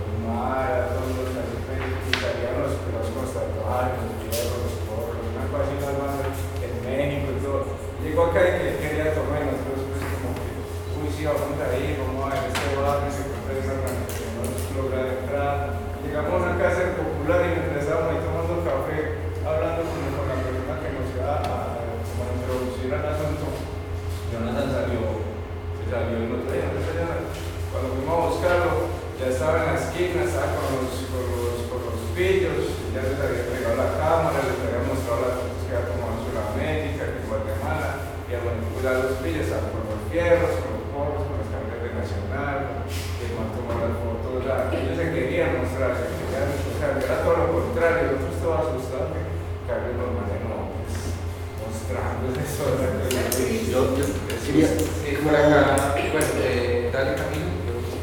Mara, todos los italianos, los constatarios, los fierros, los porros, una cosa así más en México y todo. Llegó acá y que quería tomar y nosotros pues como que, uy sí, vamos a ir, vamos a ver este barrio, se encuentra esa organización, no nos logra entrar. Llegamos a una casa popular y mientras estábamos ahí tomando café, hablando con, con la persona que nos iba a, a, a introducir al asunto, Jonathan salió, se salió y nos traía, cuando fuimos a buscarlo, ya estaba en la esquina, estaba con los, con los, con los pillos, ya les había entregado la cámara, les había mostrado las fotos que había tomado en Sudamérica, que en Guatemala, y bueno, pues a los pillos estaban con los fierros, con los porros, con las cámaras de Nacional, que van a tomar las fotos, o sea, ellos se querían mostrar, se querían, o sea, era todo lo contrario, nosotros estaba asustado que Carlos Normal no, pues, mostrándose eso, yo, yo quería, sí, por acá, bueno, eh, dale Camilo.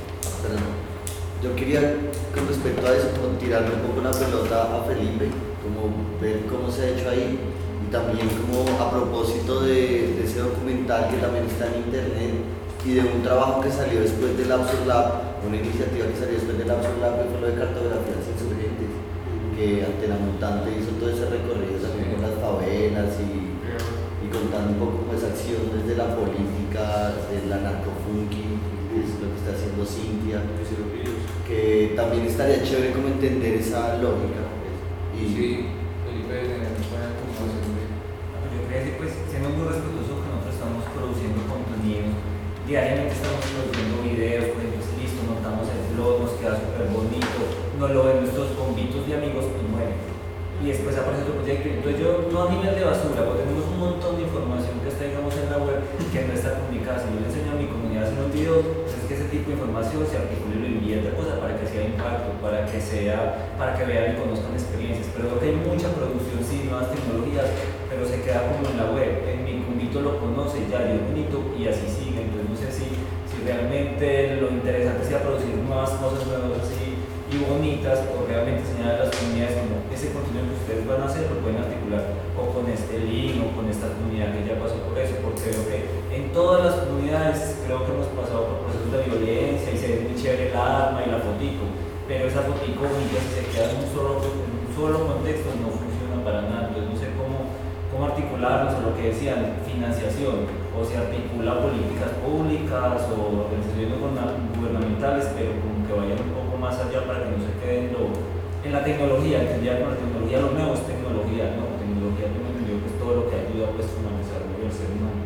Yo quería, con respecto a eso, como tirarle un poco la pelota a Felipe, como ver cómo se ha hecho ahí, y también como a propósito de, de ese documental que también está en internet, y de un trabajo que salió después del Absurd Lab, una iniciativa que salió después del Absurd Lab, que fue lo de cartografías insurgentes, que ante la mutante hizo todo ese recorrido también con las favelas y, y contando un poco como esa acción desde la política, de la narcofunky, que es lo que está haciendo Cintia, que también estaría chévere como entender esa lógica. Y sí, Felipe, tener buena información. Yo creo que pues, siendo muy respetuosos que nosotros estamos produciendo contenido, diariamente estamos produciendo videos, por ejemplo, listo, montamos el blog, nos queda súper bonito, nos lo ven nuestros convitos de amigos y mueren. Y después aparece otro proyecto. Entonces yo, no a nivel de basura, porque tenemos un montón de información que está, digamos, en la web que no está comunicada. Si yo le enseño a mi comunidad a hacer un video, pues es que ese tipo de información se articule y lo envíe otra cosa para que sea impacto, para que sea, para que vean y conozcan experiencias. Pero creo que hay mucha producción, sí, nuevas tecnologías, pero se queda como en la web. En mi convito lo conoce, ya yo bonito y así sigue. Entonces no sé si, si realmente lo interesante sea producir nuevas cosas, nuevas así y bonitas, o realmente enseñar a las comunidades como ese contenido que ustedes van a hacer lo pueden articular o con este link o con esta comunidad que ya pasó por eso, porque creo que en todas las comunidades creo que hemos pasado por procesos de violencia y se ve muy chévere el arma y la fotico, pero esa fotico bonita si se queda en un solo, en un solo contexto no funciona para nada. Entonces no sé cómo, cómo articularnos a lo que decían, financiación, o se articula políticas públicas o organizaciones gubernamentales, pero como que vayan un poco más allá para que no se quede en lo, en la tecnología, entendía con la tecnología, lo nuevo es tecnología, ¿no? La tecnología tengo entendido que es todo lo que ayuda pues como al desarrollo del ser humano.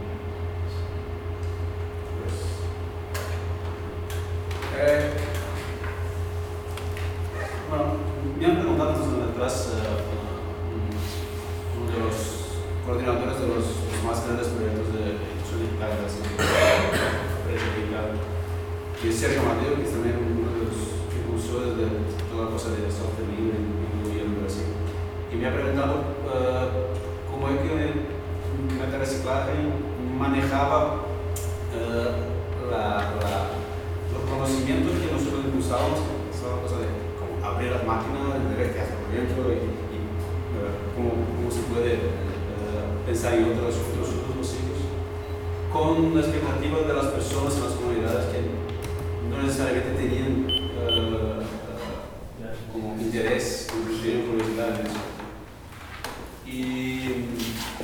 Pues, eh, bueno, me han preguntado desde atrás uh, uno de los coordinadores de los, los más grandes proyectos de educación digital de la ciudad, que es Sergio Mateo, que es también uno de los impulsores de toda la cosa de software libre en Brasil. Y me ha preguntado uh, cómo es que Meta Reciclaje manejaba uh, la, la, los conocimientos que nosotros impulsábamos, que es la cosa de cómo abrir las máquinas, de ver qué hace por dentro y, y uh, cómo, cómo se puede uh, pensar en otros, otros usos posibles, con la expectativa de las personas en las comunidades que no necesariamente tenían uh, uh, como interés, inclusive curiosidad en eso. Y,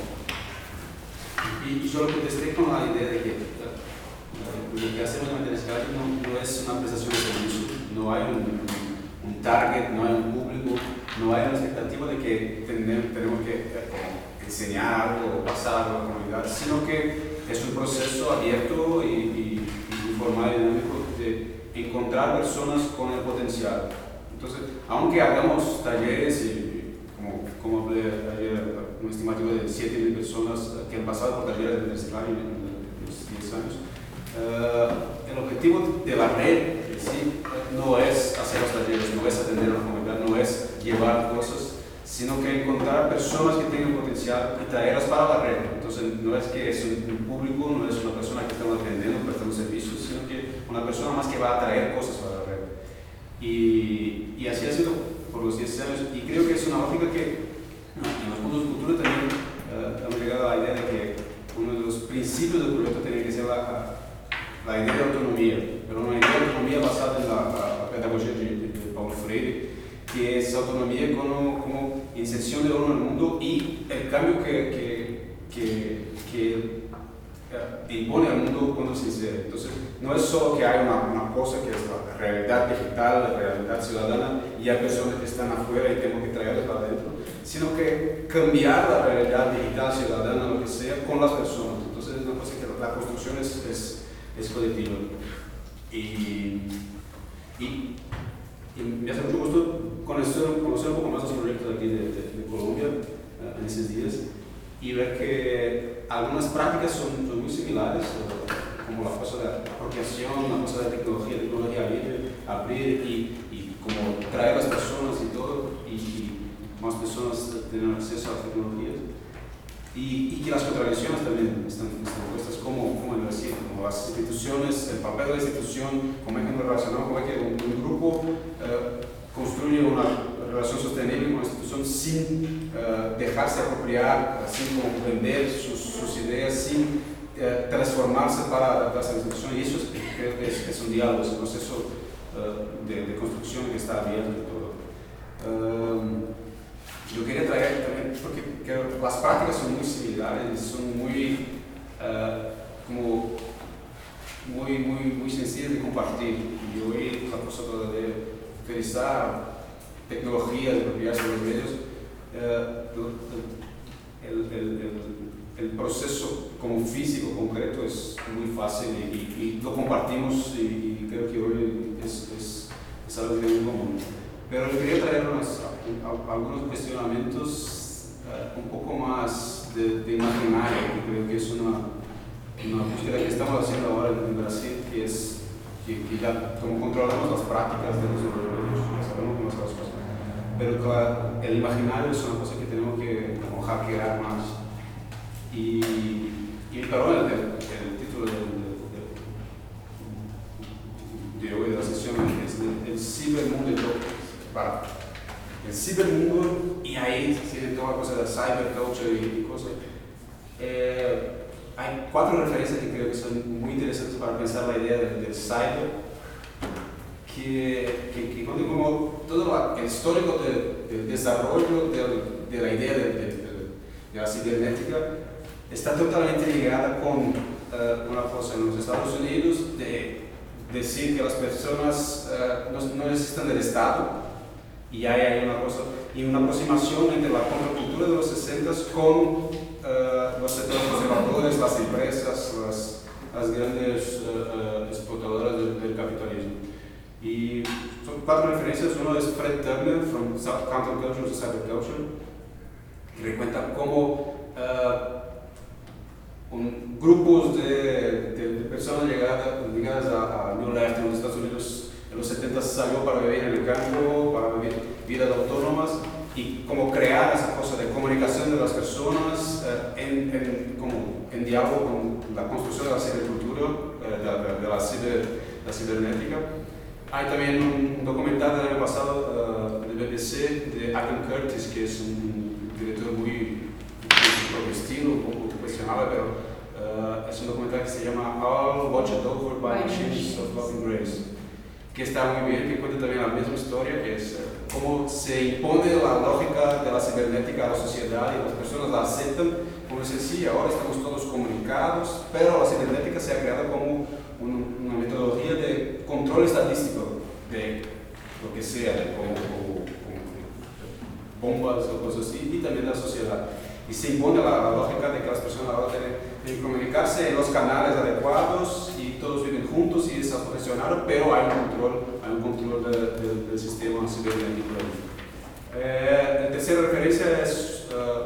y, y yo lo contesté con la idea de que uh, lo que hacemos en Reciclaje no, no es una prestación de servicio, no hay un, un target, no hay un público, no hay una expectativa de que tenemos, tenemos que uh, enseñar algo o pasar a la comunidad, sino que es un proceso abierto y, y, y informal y dinámico de encontrar personas con el potencial. Entonces, aunque hagamos talleres y como, como hablé ayer, un estimativo de siete mil personas que han pasado por talleres de reciclaje en los diez años, uh, el objetivo de la red ¿sí? no es hacer los talleres, no es atender a la comunidad, no es llevar cosas, sino que encontrar personas que tengan potencial y traerlas para la red. Entonces, no es que es un, un público, no es una persona que estamos atendiendo, prestando servicios, sino que una persona más que va a traer cosas para la red. Y, y así ha sido por los diez años, y creo que es una lógica que no, en los puntos de cultura también uh, hemos llegado a la idea de que uno de los principios del proyecto tiene que ser la, la idea de autonomía, pero una idea de autonomía basada en la, la, la pedagogía de, de, de Paulo Freire, que es autonomía como, como inserción de uno en el mundo y el cambio que, que, que, que uh, impone al mundo cuando se insere. Entonces, no es solo que hay una, una cosa que es la realidad digital, la realidad ciudadana, y hay personas que están afuera y tenemos que traerlas para adentro, sino que cambiar la realidad digital, ciudadana, lo que sea, con las personas. Entonces, es una cosa que la construcción es, es, es colectiva. Y, y, y me hace mucho gusto conocer, conocer un poco más los proyectos aquí de, de, de Colombia uh, en esos días y ver que algunas prácticas son, son muy similares, uh, como la cosa de apropiación, la cosa de tecnología, tecnología libre, abrir y, y como traer a las personas y todo, y, y más personas tener acceso a las tecnologías. Y, y que las contradicciones también están, están puestas como, como en Brasil, como las instituciones, el papel de la institución, cómo es que nos relacionamos, cómo es que un, un grupo uh, construye una relación sostenible con la institución sin uh, dejarse apropiar, sin comprender sus, sus ideas, sin uh, transformarse para adaptarse a la institución. Y eso es, creo que es, es un diálogo, es un proceso uh, de, de construcción que está abierto y todo. Um, yo quería traer también, porque creo que las prácticas son muy similares, son muy, uh, como, muy, muy, muy sencillas de compartir. Y hoy la cosa toda de utilizar tecnología, de apropiarse de los medios, uh, el, el, el, el proceso como físico, concreto, es muy fácil y, y, y lo compartimos y, y creo que hoy es, es, es algo que es muy común. Pero le quería traer unos, algunos cuestionamientos uh, un poco más de, de imaginario, que creo que es una, una búsqueda que estamos haciendo ahora en Brasil, que es que, que ya como controlamos las prácticas de los medios, ya sabemos cómo hacer las cosas. Pero claro, el imaginario es una cosa que tenemos que como hackear más. Y, y pero el, el, el título de, de, de, de hoy de la sesión es el, el cibermundo de todo. Para el cibermundo, y ahí tiene toda la cosa de cyberculture y, y cosas. Eh, hay cuatro referencias que creo que son muy interesantes para pensar la idea del, del cyber, que, que, que como todo el histórico de, del desarrollo de, de la idea de, de, de la cibernética está totalmente ligada con uh, una cosa en los Estados Unidos de decir que las personas uh, no, no necesitan del Estado, Y hay ahí una cosa, y una aproximación entre la contracultura de los sesenta con uh, los sectores conservadores, las empresas, las, las grandes uh, uh, explotadoras del, del capitalismo. Y son cuatro referencias. Uno es Fred Turner, From Counterculture to Cyberculture, que recuenta cómo uh, un, grupos de, de, de personas llegadas, ligadas a, a New Left en los Estados Unidos en los setenta salió para vivir en el campo, para vivir vidas autónomas, y cómo crear esa cosa de comunicación de las personas uh, en, en, como, en diálogo con la construcción de la cibercultura, uh, de, de, de, la ciber, la cibernética. Hay también un documental del año pasado uh, del B B C de Adam Curtis, que es un director muy progresivo, un poco cuestionable, pero uh, es un documental que se llama All Watched Over by Machines of Loving Grace, que está muy bien, que cuenta también la misma historia, que es uh, cómo se impone la lógica de la cibernética a la sociedad y las personas la aceptan, como dicen, sí, ahora estamos todos comunicados, pero la cibernética se ha creado como un, una metodología de control estadístico de lo que sea, de como, como, como bombas o cosas así, y también de la sociedad. Y se impone la, la lógica de que las personas ahora tienen que comunicarse en los canales adecuados y todos viven juntos y es profesional, pero hay un control, hay un control de, de, del sistema cibernético. Eh, la tercera referencia es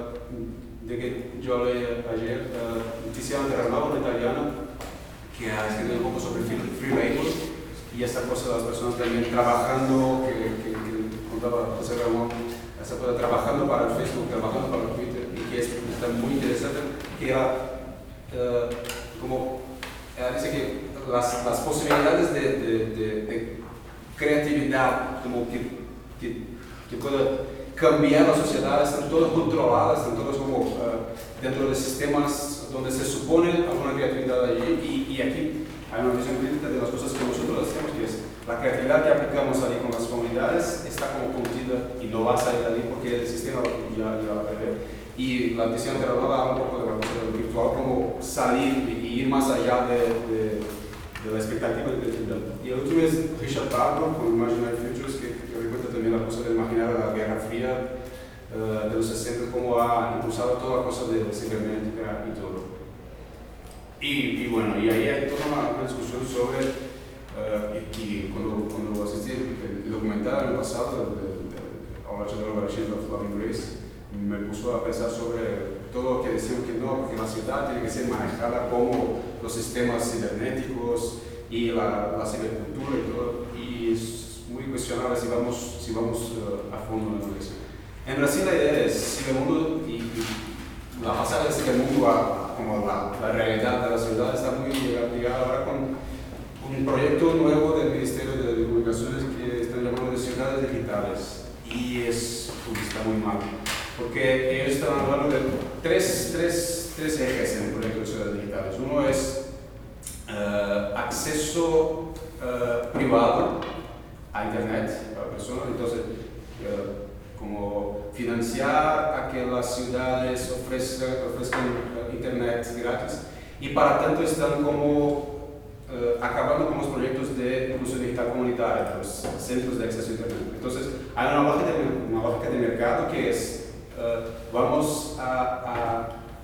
uh, de que yo leí ayer, uh, Tiziano Terranova, una italiana, que ha escrito un poco sobre free labor y esta cosa de las personas también trabajando, que, que, que contaba José Ramón, esta cosa trabajando para el Facebook, trabajando para el Twitter, y que es, está muy interesante, que era uh, como, uh, dice que las, las posibilidades de, de, de, de creatividad, como que, que, que pueda cambiar la sociedad, están todas controladas, están todas como uh, dentro de sistemas donde se supone alguna creatividad allí, y, y aquí hay una visión crítica de las cosas que nosotros hacemos, que es la creatividad que aplicamos allí con las comunidades está como contida y no va a salir allí porque el sistema ya, ya la prevé. Y la visión de la nueva habla un poco de la cosa de lo virtual, como salir y, y ir más allá de, de, de la expectativa de creatividad. Y el último es Richard Barton con Imaginary Futures, que, que recuerda también la cosa de imaginar la Guerra Fría uh, de los sesenta, cómo ha impulsado toda la cosa de cibernética y todo. Y, y bueno, y ahí hay toda una, una discusión sobre, uh, y, y cuando, cuando asistí el, el documental en el pasado de, de, de All Watched Over by Machines of Loving Grace, me puso a pensar sobre todo lo que decían que no, que la ciudad tiene que ser manejada como los sistemas cibernéticos y la, la cibercultura y todo, y es muy cuestionable si vamos, si vamos uh, a fondo en eso. En Brasil la idea es Cibermundo y, y la pasada de Cibermundo a como la, la realidad de la ciudad está muy ligada ahora con un proyecto nuevo del Ministerio de Comunicaciones que están llamando de ciudades digitales, y es, pues, está muy mal porque ellos están hablando de tres, tres, tres ejes en el proyecto de ciudades digitales. Uno es uh, acceso uh, privado a internet para personas, entonces uh, como financiar a que las ciudades ofrezcan, ofrezcan uh, internet gratis, y para tanto están como uh, acabando con los proyectos de inclusión digital comunitaria, los centros de acceso a internet. Entonces hay una lógica de, una lógica de mercado que es uh, vamos a, a,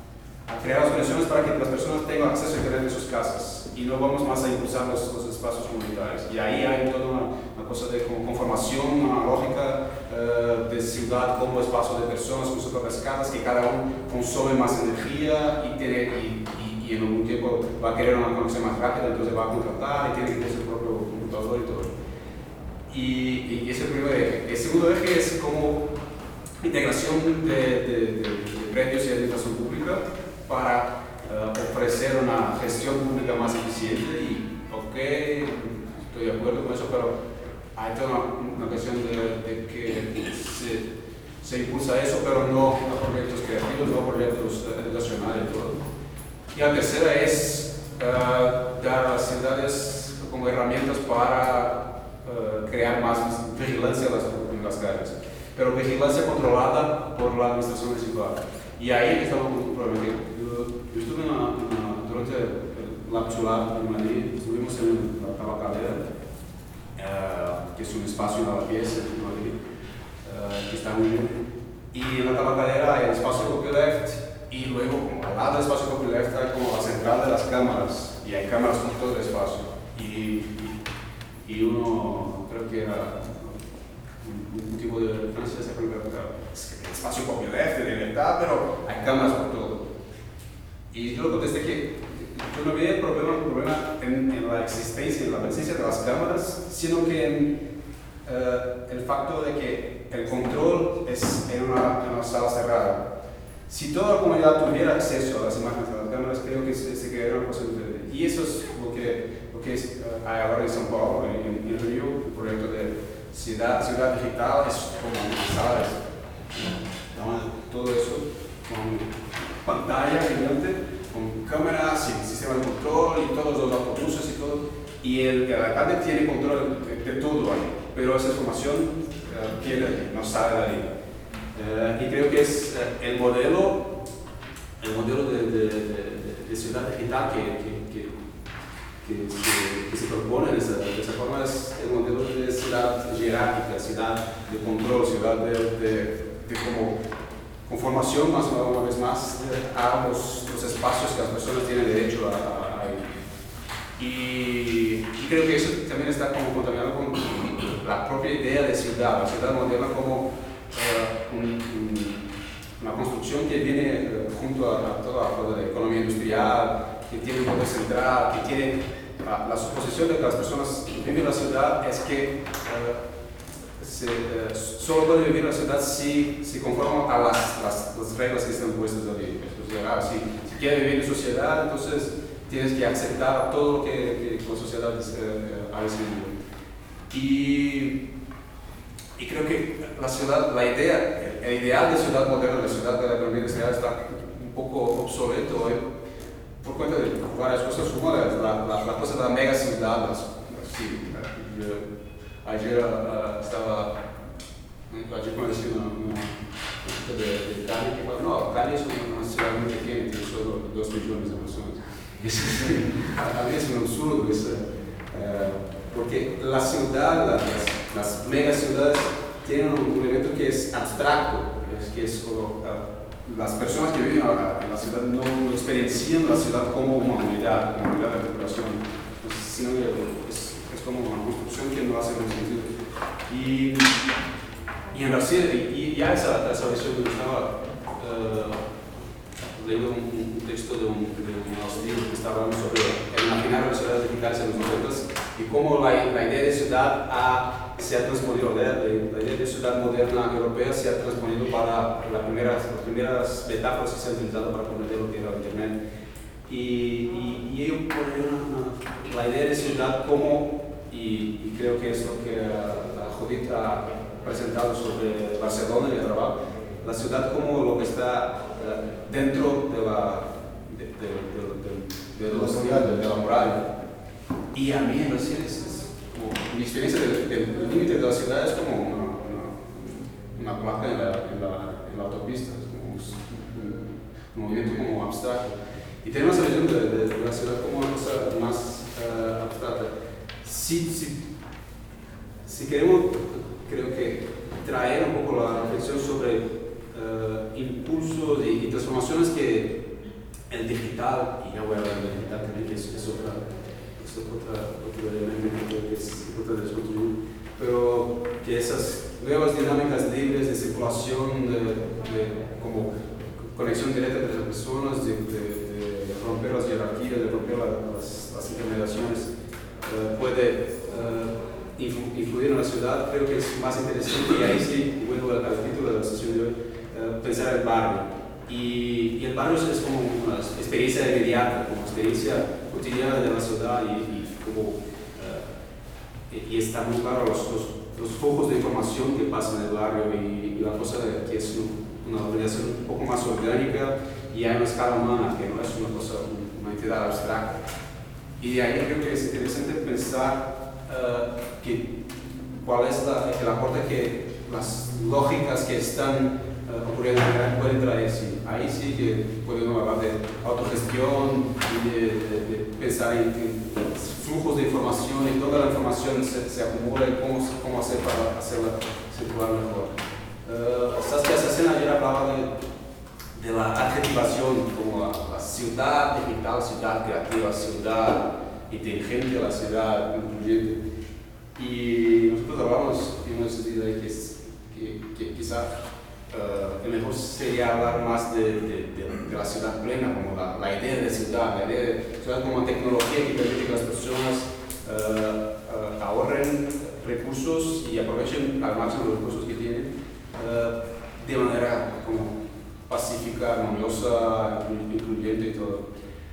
a crear las condiciones para que las personas tengan acceso a internet en sus casas y no vamos más a impulsar los, los espacios comunitarios. Y ahí hay toda una, una cosa de conformación, una lógica uh, de ciudad como espacio de personas con sus propias casas, que cada uno consume más energía y, tiene, y, y, y en algún tiempo va a querer una conexión más rápida, entonces va a contratar y tiene que tener su propio computador y todo. Y, y, y ese es el primer eje. El segundo eje es como integración de, de, de, de predios y administración pública para uh, ofrecer una gestión pública más eficiente, y ok, estoy de acuerdo con eso, pero hay toda una, una cuestión de, de que se, se impulsa eso, pero no a proyectos creativos, no a proyectos educacionales y todo. Y la tercera es uh, dar a las ciudades como herramientas para uh, crear más vigilancia en las, en las calles, pero vigilancia controlada por la administración municipal. Y ahí está un problema. Yo, yo estuve en una, una, durante el Lapchulab en Madrid, estuvimos en la Tabacalera, uh, que es un espacio en la pieza en Madrid, uh, que está muy bien. Y en la tabacalera hay el espacio copyleft y luego como al lado del espacio copyleft hay como la central de las cámaras y hay cámaras por todo el espacio. Y, y, y uno, creo que era un, un tipo de Francia se pregunta, es que el espacio copyleft de libertad, pero hay cámaras por todo. Y yo le contesté que yo no veía el problema, el problema en, en la existencia, en la presencia de las cámaras, sino que en uh, el facto de que el control es en una, en una sala cerrada. Si toda la comunidad tuviera acceso a las imágenes de las cámaras, creo que se, se quedaría una cosa diferente. Y eso es lo que, lo que es, uh, hay ahora en São Paulo, en, en Río, el proyecto de ciudad, ciudad digital, es como salas, todo eso con pantalla gigante, con cámaras y sistema de control y todos los autobuses y todo. Y el, el alcalde tiene control de, de todo ahí, pero esa información uh, que no sale de ahí. Uh, y creo que es uh, el modelo, el modelo de, de, de, de ciudad digital que, que, que, que, se, que se propone de esa, de esa forma es el modelo de ciudad jerárquica, ciudad de control, ciudad de, de, de como conformación más una vez más a los, los espacios que las personas tienen derecho a, a, a ir. Y, y creo que eso también está como contaminado con la propia idea de ciudad, la ciudad moderna como uh, un, un, una construcción que viene uh, junto a, a toda, toda la economía industrial, que tiene un poder central, que tiene uh, la suposición de que las personas que viven en la ciudad es que uh, Se, eh, solo puede vivir en la ciudad si se conforma a las, las, las reglas que están puestas allí. Si, si quieres vivir en sociedad, entonces tienes que aceptar todo lo que, que la sociedad eh, ha decidido. Y, y creo que la ciudad, la idea, el ideal de ciudad moderna, la ciudad de la economía industrial está un poco obsoleto hoy por cuenta de varias cosas, como la, la, la cosa de la mega ciudad. Sí, yo, ayer uh, estaba, ayer conocí una, una, una de, de Cali que dijo, no, Cali es una ciudad muy pequeña, tiene solo dos millones de personas. Eso es, a mí es un absurdo, es, uh, porque la ciudad, las, las mega ciudades tienen un, un elemento que es abstracto, es que es solo, uh, las personas que viven en la ciudad no experiencian la ciudad como una unidad, una unidad de articulación, sino que es como una construcción que no hace ningún sentido. Y, y en Brasil, y, y hay esa, esa visión que estaba uh, leyendo un, un texto de un, de un libro que estaba hablando sobre el imaginario de las ciudades digitales en los noventa y cómo la, la idea de ciudad ha, se ha transmodido, la, la idea de ciudad moderna europea se ha transmodido para la primera, las primeras metáforas que se han utilizado para comprender lo que era Internet. Y, y, y ello pone la idea de ciudad como, y, y creo que es lo que uh, Judith ha presentado sobre Barcelona y el trabajo, la ciudad como lo que está uh, dentro de la, de, de, de, de, de, de, la ciudad, de, de la muralla. Y a mí en Brasil es, es como, mi experiencia del de, de, límite de la ciudad es como una, una, una placa en la, en, la, en la autopista, es como un, un movimiento como abstracto. Y tenemos la visión de, de, de la ciudad como una cosa más uh, abstracta. Si, si, si queremos, creo que, traer un poco la reflexión sobre uh, impulsos y, y transformaciones que el digital, y ya voy a hablar del digital también, que es, es otra, es otra, otro elemento que es importante discutir, pero que esas nuevas dinámicas libres de circulación, de, de como conexión directa entre las personas, de, de, de romper las jerarquías, de romper las, las intermediaciones, uh, puede uh, influir en la ciudad. Creo que es más interesante, y ahí sí, vuelvo al, al título de la sesión de hoy, uh, pensar el barrio. Y, y el barrio es como una experiencia inmediata, como experiencia cotidiana de la ciudad, y, y como uh, y, y está muy claro los, los, los flujos de información que pasan en el barrio, y, y la cosa de que es un, una organización un poco más orgánica, y hay una escala humana que no es una cosa, una entidad abstracta. Y de ahí creo que es interesante pensar Uh, que, cuál es la, el aporte que las lógicas que están uh, ocurriendo pueden traer. Sí. Ahí sí que podemos hablar de autogestión y de, de, de pensar en, en flujos de información, y toda la información se, se acumula, y cómo, cómo hacer para hacerla circular mejor. Uh, Saskia Sassen ayer hablaba de, de la adjetivación como la, la ciudad digital, ciudad creativa, ciudad inteligente, la ciudad incluyente. Y nosotros hablamos en una sentido de que, que, que quizá uh, el mejor sería hablar más de, de, de, de la ciudad plena, como la, la idea de ciudad, la idea de ciudad como una tecnología que permite que las personas uh, uh, ahorren recursos y aprovechen al máximo los recursos que tienen uh, de manera como pacífica, armoniosa, incluyente y todo.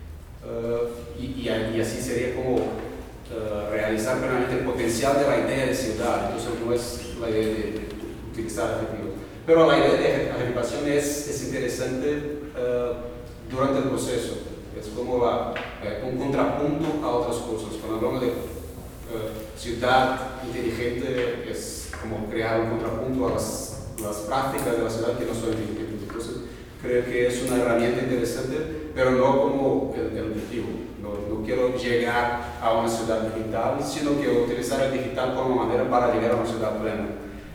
Uh, y, y, y así sería como uh, realizar plenamente el potencial de la idea de ciudad. Entonces no es la idea de, de utilizar adjetivos. Pero la idea de adjetivación es, es interesante uh, durante el proceso. Es como la, eh, un contrapunto a otras cosas. Cuando hablamos de uh, ciudad inteligente es como crear un contrapunto a las, las prácticas de la ciudad que no son inteligentes. Entonces creo que es una herramienta interesante, pero no como el, el objetivo. No, no quiero llegar a una ciudad digital, sino que utilizar el digital como manera para llegar a una ciudad plena.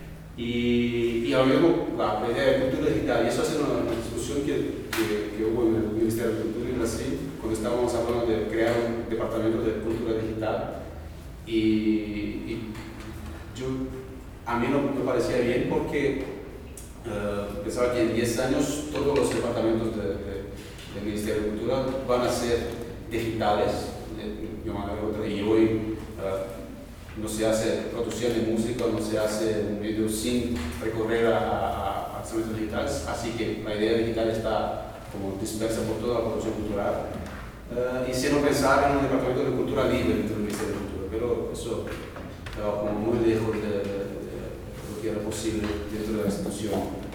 Y, y lo mismo la idea de cultura digital, y eso ha sido una, una discusión que, que, que hubo en el Ministerio de Cultura en Brasil, cuando estábamos hablando de crear un departamento de cultura digital. Y, y yo, a mí no me parecía bien porque uh, pensaba que en diez años todos los departamentos de, de, del Ministerio de Cultura van a ser digitales, de una manera u otra, y hoy uh, no se hace producción de música, no se hace un video sin recorrer a, a, a instrumentos digitales, así que la idea digital está como dispersa por toda la producción cultural. Uh, y si no pensar en un departamento de cultura libre dentro del Ministerio de Cultura, pero eso estaba como muy lejos de, de, de lo que era posible dentro de la institución.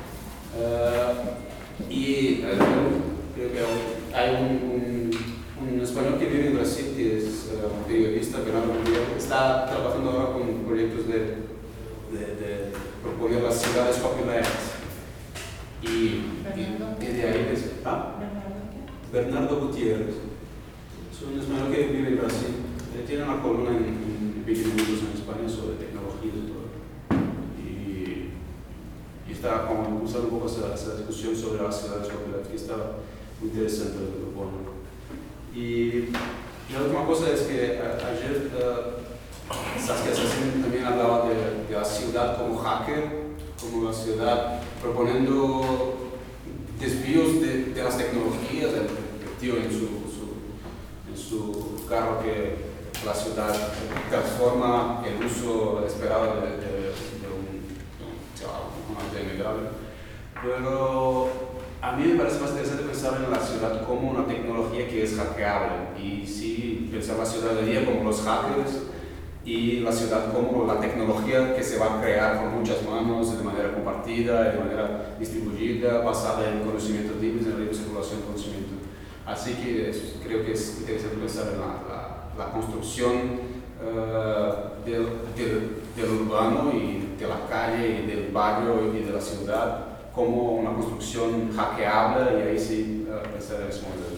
Uh, y uh, creo que hay un, un, un español que vive en Brasil, que es uh, un periodista, Bernardo Gutiérrez, está trabajando ahora con proyectos de, de, de proponer las ciudades populares. Y, y, y de ahí es, ¿ah? Bernardo Gutiérrez. Es un español que vive en Brasil. Él tiene una columna en, en veinte minutos en España sobre tecnología y todo. Y, y está como impulsando un poco esa, esa discusión sobre las ciudades populares, que está muy interesante lo que propone. Y, y la última cosa es que a, ayer uh, Saskia Sassen también hablaba de, de la ciudad como hacker, como la ciudad proponiendo desvíos de, de las tecnologías, el, el tío en su, su, en su carro que la ciudad transforma el uso esperado de, de, de un, de un amigable. Pero a mí me parece más interesante pensar en la ciudad como una tecnología que es hackeable, y sí pensar la ciudadanía como los hackers y la ciudad como la tecnología que se va a crear con muchas manos, de manera compartida, de manera distribuida, basada en conocimientos libres, en la libre circulación de conocimiento. Así que es, creo que es interesante pensar en la, la, la construcción uh, del, del, del urbano y de la calle y del barrio y de la ciudad como una construcción hackeable, y ahí sí uh, pensar en ese modelo.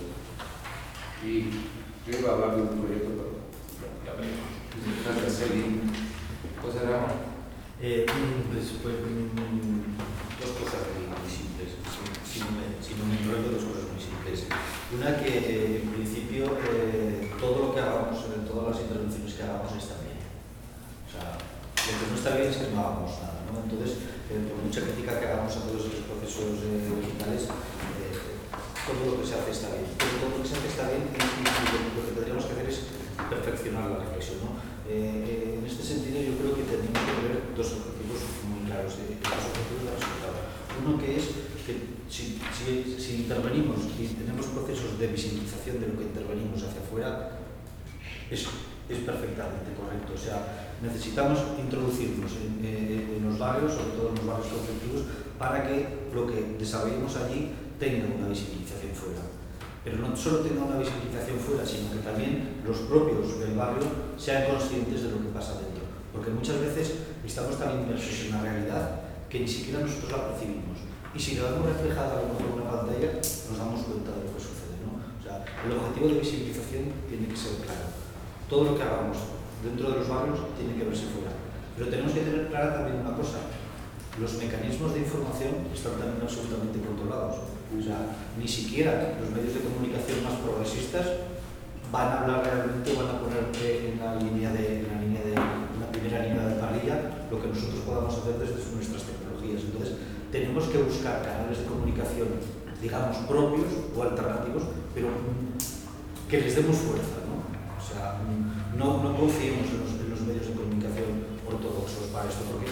Y yo iba a hablar de un proyecto, pero ya, ya veremos. Gracias, Eli. José Ramón. Eh, pues, pues, dos cosas muy simples, si no me, si no me enrollo, dos cosas muy simples. Una, que eh, en principio eh, todo lo que hagamos, en todas las intervenciones que hagamos está bien. O sea, lo que no está bien es que no hagamos nada, ¿no? Entonces, eh, por mucha crítica que hagamos a todos esos procesos eh, digitales, eh, todo lo que se hace está bien. Pero todo lo que se hace está bien, y, y, y lo que tendríamos que hacer es perfeccionar la reflexión, ¿no? Eh, en este sentido, yo creo que tenemos que tener dos objetivos muy claros, de, dos objetivos de resultado. Uno, que es que si, si, si intervenimos y tenemos procesos de visibilización de lo que intervenimos hacia afuera, es, es perfectamente correcto. O sea, necesitamos introducirnos en, en, en los barrios, sobre todo en los barrios conflictivos, para que lo que desarrollemos allí tenga una visibilización fuera. Pero no solo tenga una visibilización fuera, sino que también los propios del barrio sean conscientes de lo que pasa dentro. Porque muchas veces estamos tan inmersos en la realidad que ni siquiera nosotros la percibimos. Y si lo vemos reflejada a lo mejor en una pantalla, nos damos cuenta de lo que sucede, ¿no? O sea, el objetivo de visibilización tiene que ser claro. Todo lo que hagamos dentro de los barrios tiene que verse fuera. Pero tenemos que tener clara también una cosa, los mecanismos de información están también absolutamente controlados. O sea, ni siquiera los medios de comunicación más progresistas van a hablar realmente, van a poner en la línea de, en la línea de, en la primera línea de parrilla lo que nosotros podamos hacer desde nuestras tecnologías. Entonces, tenemos que buscar canales de comunicación, digamos, propios o alternativos, pero que les demos fuerza, ¿no? O sea, no, no confiemos en los, en los medios de comunicación ortodoxos para esto, porque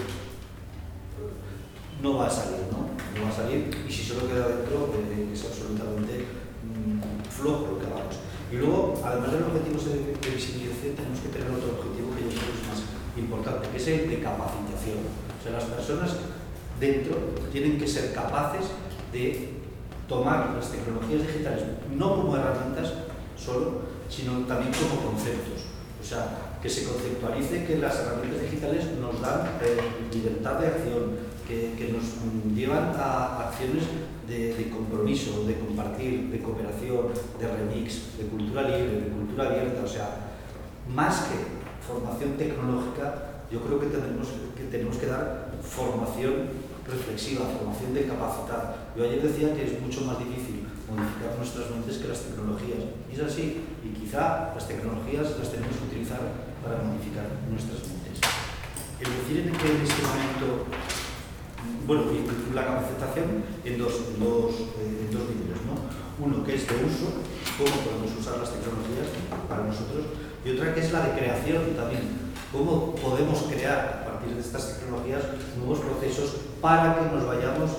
no va a salir, ¿no? No va a salir, y si solo queda dentro, eh, es absolutamente mmm, flojo lo que hagamos. Y luego, además de los objetivos de, de visibilización, tenemos que tener otro objetivo que yo creo que es más importante, que es el de capacitación. O sea, las personas dentro tienen que ser capaces de tomar las tecnologías digitales no como herramientas solo, sino también como conceptos. O sea, que se conceptualice que las herramientas digitales nos dan eh, libertad de acción, que, que nos llevan a acciones de, de compromiso, de compartir, de cooperación, de remix, de cultura libre, de cultura abierta. O sea, más que formación tecnológica, yo creo que tenemos que, tenemos que dar formación reflexiva, formación de capacidad. Yo ayer decía que es mucho más difícil modificar nuestras mentes que las tecnologías. Y es así, y quizá las tecnologías las tenemos que utilizar para modificar nuestras mentes. El decir que en este momento, bueno, la capacitación en dos, en dos, eh, en dos niveles, ¿no? Uno que es de uso, cómo podemos usar las tecnologías para nosotros, y otra que es la de creación también, cómo podemos crear a partir de estas tecnologías nuevos procesos para que nos vayamos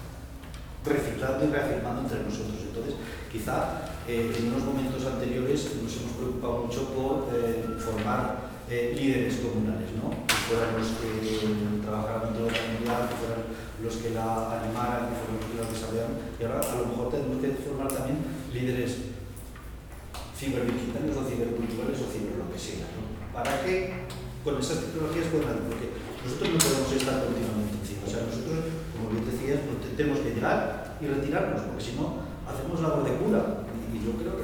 reciclando y reafirmando entre nosotros. Entonces, quizá eh, en unos momentos anteriores nos hemos preocupado mucho por eh, formar eh, líderes comunales, ¿no? Que fueran los que eh, trabajaran dentro de la comunidad, que fueran los que la animaran, que fueran los que la desarrollaran. Y ahora a lo mejor tenemos que formar también líderes ciberdigitales o ciberculturales o ciber lo que sea, ¿no? Para que con esas tecnologías puedan, porque nosotros no podemos estar continuamente encima. O sea, nosotros, como bien decías, pues, tenemos que llegar y retirarnos, porque si no, hacemos labor de cura. Y, y yo creo que,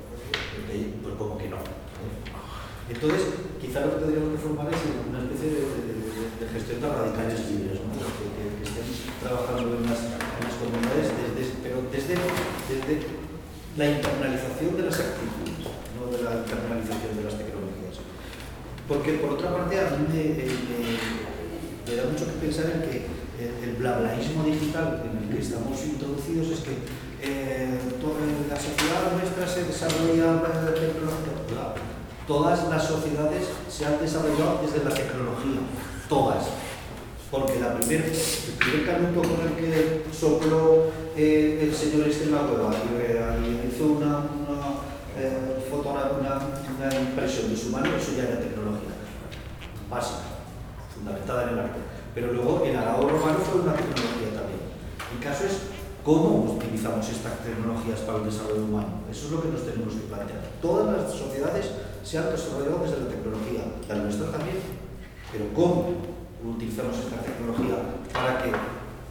pues, pues como que no. ¿eh? Entonces, quizá lo que tendríamos que formar es una especie de, de, de, de gestión de radicales libres, ¿no? que, que, que estén trabajando en las, en las comunidades, desde, pero desde, desde la internalización de las actitudes, no de la internalización de las tecnologías. Porque, por otra parte, a mí me, me, me da mucho que pensar en que el blablaísmo digital en el que estamos introducidos es que eh, toda la sociedad nuestra se desarrolla tecnológicamente. Todas las sociedades se han desarrollado desde la tecnología, todas. Porque la primer, el primer canuto con el que sopló eh, el señor este en la cueva y hizo una, una, eh, fotografía, una, una impresión de su mano, eso ya era tecnología básica, fundamentada en el arte. Pero luego el arado romano fue una tecnología también. El caso es cómo utilizamos estas tecnologías para el desarrollo humano. Eso es lo que nos tenemos que plantear. Todas las sociedades se han desarrollado desde la tecnología, la nuestra también. Pero cómo utilizamos esta tecnología para que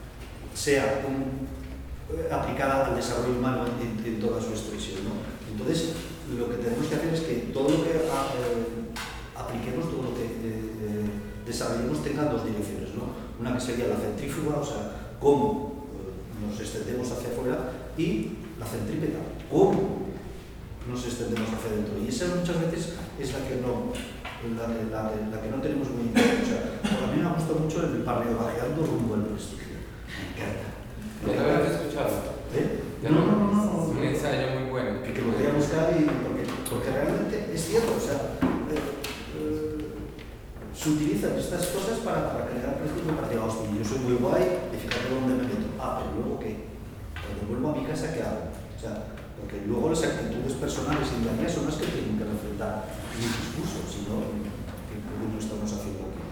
sea un, eh, aplicada al desarrollo humano en, en toda su expresión, ¿no? Entonces, lo que tenemos que hacer es que todo lo que eh, apliquemos, todo lo que eh, desarrollemos tenga dos direcciones, ¿no? Una que sería la centrífuga, o sea, cómo eh, nos extendemos hacia afuera, y la centrípeta, cómo nos extendemos hacia adentro. Y esa muchas veces es la que no, la, la, la que no tenemos muy bien. O sea, a mí me ha gustado mucho el parleo vagueando rumbo al prestigio. Me encanta. ¿No te habías escuchado? ¿Eh? No, no, no, no, no. Un ensayo muy bueno. Que, que lo voy a buscar y porque, porque realmente es cierto, o sea, eh, eh, se utilizan estas cosas para, para crear prestigio, para decir, hostia, yo soy muy guay, y fíjate dónde me meto. Ah, pero luego qué, cuando vuelvo a mi casa, ¿qué hago? O sea, porque luego las actitudes personales y las mías son las que tienen que reflejar mi discurso, si no, ¿qué coño estamos haciendo aquí?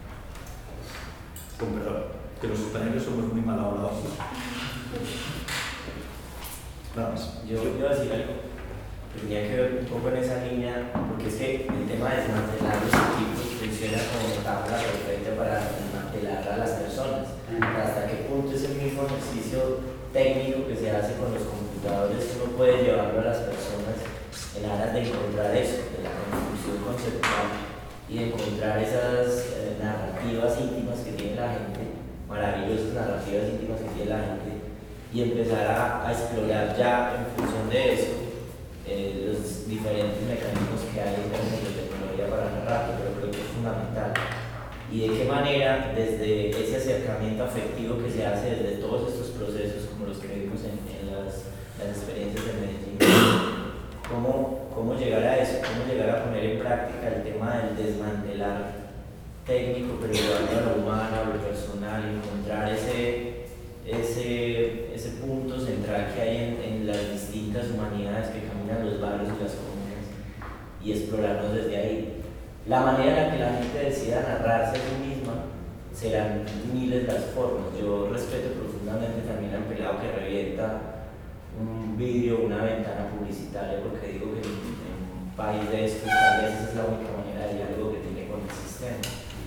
Con perdón, que los españoles somos muy mal hablados. Nada más. Yo iba a decir algo que tenía que ver un poco en esa línea, porque es que el tema de desmantelar los equipos funciona como tabla perfecta para desmantelar a las personas. Hasta qué punto es el mismo ejercicio técnico que se hace con los computadores uno puede llevarlo a las personas en aras de encontrar eso, de la construcción conceptual y de encontrar esas eh, narrativas íntimas que tiene la gente maravillosas narrativas íntimas que tiene la gente y empezar a, a explorar ya en función de eso eh, los diferentes mecanismos que hay en términos de tecnología para narrar, pero creo que es fundamental. Y de qué manera, desde ese acercamiento afectivo que se hace desde todos estos procesos, como los que vimos en, en las, las experiencias de Medellín, cómo, cómo llegar a eso, cómo llegar a poner en práctica el tema del desmantelar técnico, pero llevarlo a lo humano, a lo personal, encontrar ese, ese, ese punto central que hay en, en las distintas humanidades que caminan los barrios y las comunas y explorarnos desde ahí. La manera en la que la gente decida narrarse a sí misma serán miles las formas. Yo respeto profundamente también al pelado que revienta un vídeo, una ventana publicitaria, porque digo que en, en un país de estos tal vez esa es la única manera de diálogo que tiene con el sistema.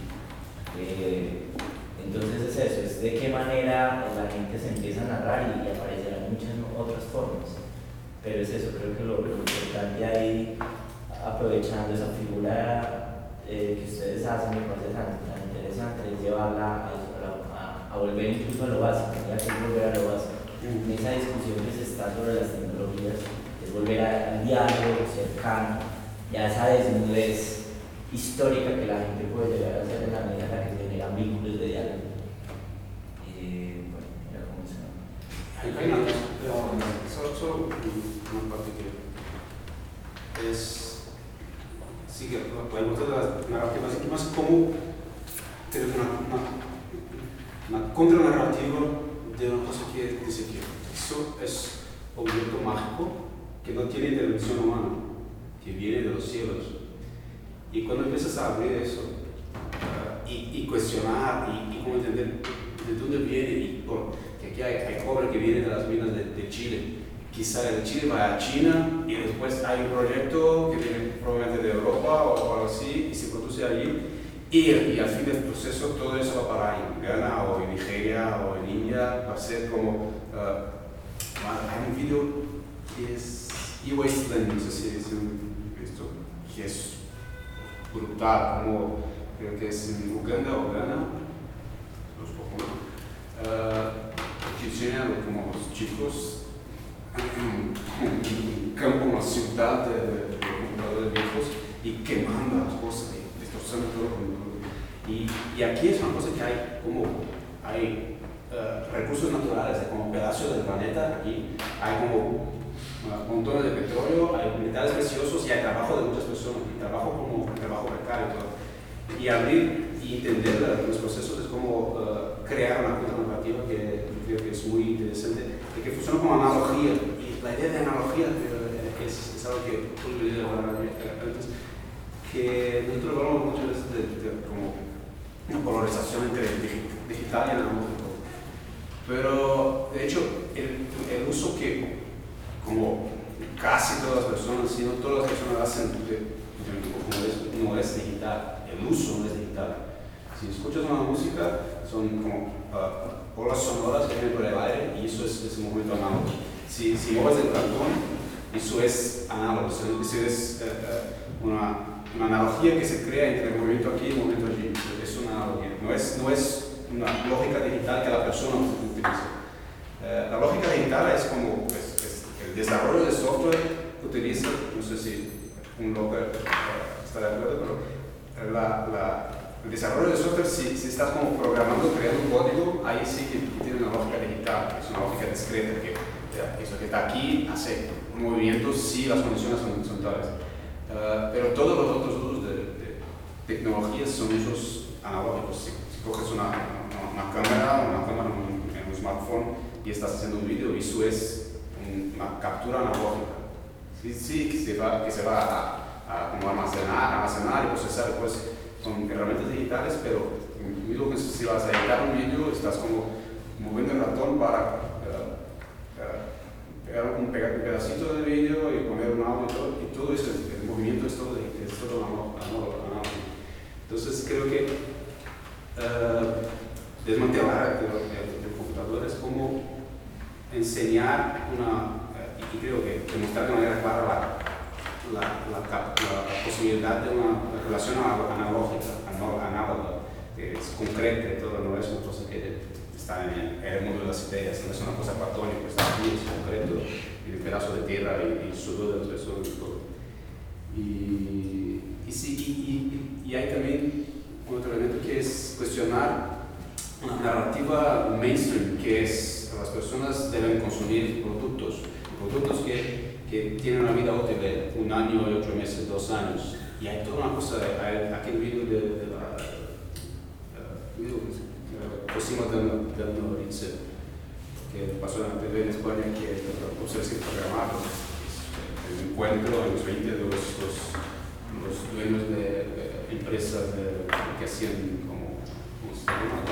Eh, entonces es eso, es de qué manera la gente se empieza a narrar y, y aparecerán muchas otras formas. Pero es eso, creo que lo, lo importante ahí, aprovechando esa figura eh, que ustedes hacen, me parece tan, tan interesante, es llevarla a, a, a volver incluso a lo básico, ya que es volver a lo básico. En esa discusión que se está sobre las tecnologías, es volver al diálogo cercano y a esa desnudez histórica que la gente puede llegar a hacer en la medida en la que se generan vínculos de diálogo. Eh, bueno, ya comenzamos. Hay una cosa, solo, solo una parte que es, sí que podemos ver las narrativas íntimas como tener una, una, una contranarrativa de una cosa que dice que eso es un objeto mágico que no tiene intervención humana, que viene de los cielos. Y cuando empiezas a abrir eso uh, y, y cuestionar y, y cómo entender de dónde viene, y bueno, que aquí hay, hay cobre que viene de las minas de, de Chile, quizá de Chile va a China y después hay un proyecto que viene probablemente de Europa o algo así y se produce allí y, y al fin del proceso todo eso va para en Ghana o en Nigeria o en India, va a ser como uh, hay un video que es e-wasteland, no sé si es esto, que es brutal, como creo que es en Uganda o Ghana, los Pokémon, uh, que tienen como los chicos un campo, una ciudad de, de, de computadores viejos y quemando las cosas y destrozando todo. Y, y aquí es una cosa que hay como hay uh, recursos naturales, como pedazos del planeta, aquí hay como uh, montones de petróleo, hay metales preciosos y hay trabajo de muchas personas, y trabajo como trabajo precario y todo. Y abrir y entender los procesos es como uh, crear una cuenta narrativa que creo que es muy interesante y que funciona como analogía. Y la idea de analogía que es, es algo que tú me dices antes, que nosotros hablamos muchas veces de, de como una polarización entre digital y analógico. Pero de hecho el, el uso que como casi todas las personas, si no todas las personas hacen de, como es, no es digital, el uso no es digital. Si escuchas una música, son como uh, olas sonoras que vienen por el aire y eso es, es un movimiento análogo. Si, si mueves el ratón, eso es análogo, eso es uh, una, una analogía que se crea entre el movimiento aquí y el movimiento allí. Es una analogía, no es, no es una lógica digital que la persona utiliza. Uh, la lógica digital es como es, es el desarrollo de software que utiliza, no sé si un local uh, está de acuerdo, pero la, la el desarrollo de software, si, si estás como programando, creando un código, ahí sí que tiene una lógica digital, es una lógica discreta, que ya, eso que está aquí hace movimientos si las condiciones son, son tales. Uh, pero todos los otros usos de, de tecnologías son usos analógicos. Si, si coges una, una, una cámara, una cámara en un, en un smartphone y estás haciendo un vídeo, eso es un, una captura analógica. Sí, sí, que se va, que se va a, a como almacenar, almacenar y procesar después. Son herramientas digitales, pero mismo que si vas a editar un vídeo, estás como moviendo el ratón para uh, uh, pegar un, pegar un pedacito del vídeo y poner un audio y todo, y todo eso, el movimiento es todo, es todo análogo. Entonces creo que uh, desmantelar el, el, el computador es como enseñar una, uh, y creo que demostrar de manera clara la La, la, la, la posibilidad de una relación analógica, análoga es concreta y todo, no es una cosa que está en el, en el mundo de las ideas, no es una cosa platónica, está aquí, es concreto, y un pedazo de tierra y, y sudor de las personas y todo. Y, y sí, y, y, y hay también otro elemento que es cuestionar una narrativa mainstream, que es las personas deben consumir productos, productos que, que tienen una vida útil de un año, ocho meses, dos años. Y hay toda una cosa, hay aquel video de, de la Cocina del, del Norice, que pasó en la T V en España, que observa que programaron el encuentro en los veinte de los, los, los dueños de, de empresas de, que hacían como, como se llama,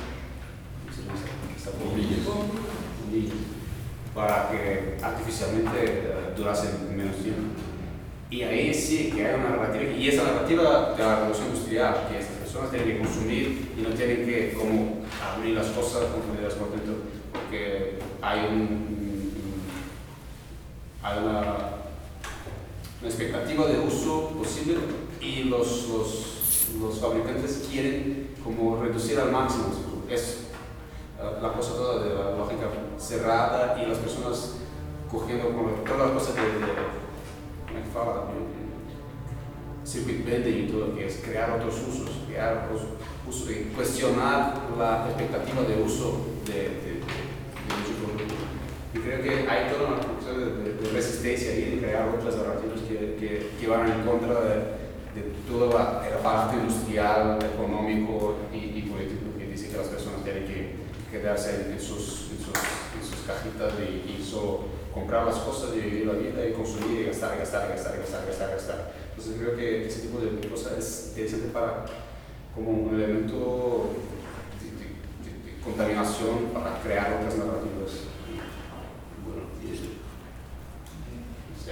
para que artificialmente durasen menos tiempo. Y ahí sí que hay una narrativa, y esa narrativa de la revolución industrial, que estas personas tienen que consumir y no tienen que como abrir las cosas, consumirlas por dentro, porque hay, un, hay una, una expectativa de uso posible y los, los, los fabricantes quieren como reducir al máximo. Es la cosa toda de la lógica cerrada y las personas cogiendo como todas las cosas de, de fala, circuit bending y todo, que es crear otros usos, crear otros usos y cuestionar la expectativa de uso de, de, de, de muchos productos. Y creo que hay toda una cuestión de, de, de resistencia y de crear otras narrativas que, que, que van en contra de, de todo la, el aparato industrial, económico y, y político que dice que las personas tienen que quedarse en, en, sus, en, sus, en sus cajitas y, y solo comprar las cosas y vivir la vida y consumir y gastar, y gastar, y gastar, y gastar, y gastar, y gastar. Entonces creo que ese tipo de cosas es interesante para como un elemento de, de, de, de contaminación para crear otras narrativas. Bueno, y eso. Sí.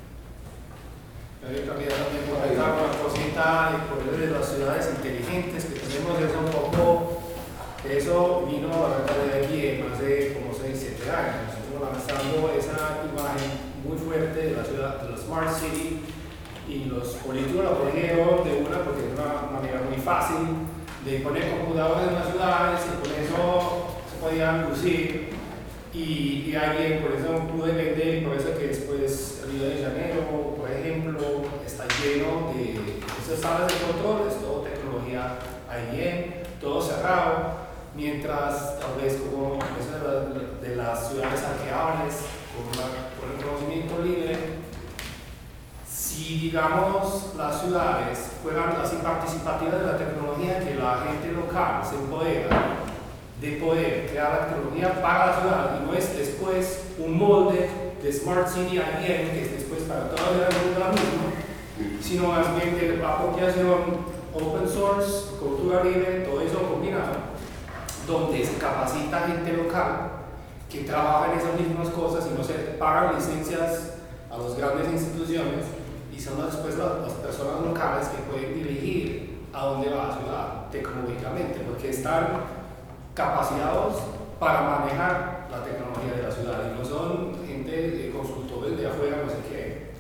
Yo quería también comentar una cosita y por de las ciudades inteligentes que tenemos, es un poco, eso vino a la de aquí más de como seis, siete años. Lanzando esa imagen muy fuerte de la ciudad, de la Smart City, y los políticos la ponieron de una porque es una manera muy fácil de poner computadores en las ciudades y con eso se podían lucir y, y alguien por eso pude vender y por eso que después Río de Janeiro, por ejemplo, está lleno de esas salas de control, es todo tecnología I B M, todo cerrado. Mientras tal vez como eso de, la, de las ciudades hackeables con, la, con el conocimiento libre, si digamos las ciudades fueran así participativas de la tecnología, que la gente local se empodera de poder crear la tecnología para la ciudad y no es después un molde de Smart City I B M que es después para toda la ciudad misma, sino más bien de apropiación, open source, cultura libre, todo eso combinado, donde se capacita gente local que trabaja en esas mismas cosas y no se pagan licencias a las grandes instituciones y son después las, las personas locales que pueden dirigir a dónde va la ciudad tecnológicamente, porque están capacitados para manejar la tecnología de la ciudad y no son gente de consultores de afuera, no sé qué.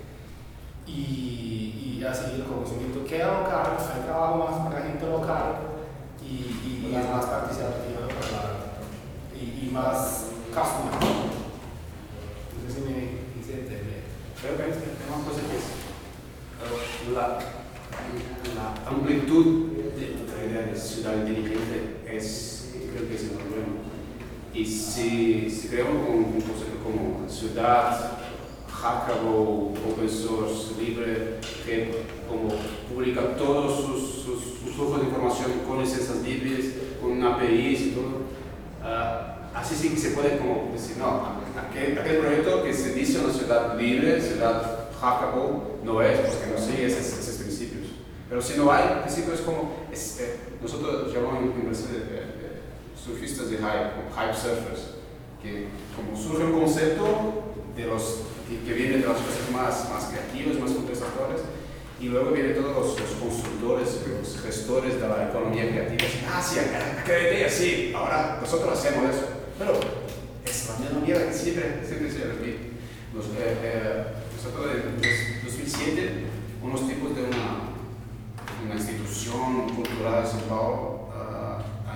Y, y así el conocimiento queda local, hay trabajo más para gente local y, y, y es más participativa para la, y, y más customer. No sé si me hice entender. Creo que hay una cosa que es la, la amplitud de la idea de ciudad inteligente es, creo que es el problema. Y si, si creamos como un concepto como ciudad hackable, open source, libre, que como publica todos sus, sus, sus flujos de información con licencias libres, con A P Is y todo, uh, así sí que se puede como decir, no, aquel, aquel proyecto que se dice una ciudad libre, ciudad hackable, no es, porque no sigue esos, esos principios. Pero si no hay principios como, es, eh, nosotros llamamos en Brasil de, de, de surfistas de hype, como hype surfers, que como surge un concepto de los, que, que viene de las cosas más, más creativas, más contestadoras, y luego vienen todos los, los consultores, los gestores de la economía creativa, y dicen, ah, sí, aquella idea, sí, ahora nosotros hacemos eso. Pero es la misma mierda que siempre, siempre se repite. Nos, eh, eh, nosotros en dos mil siete, unos tipos de una, una institución cultural de São Paulo, uh,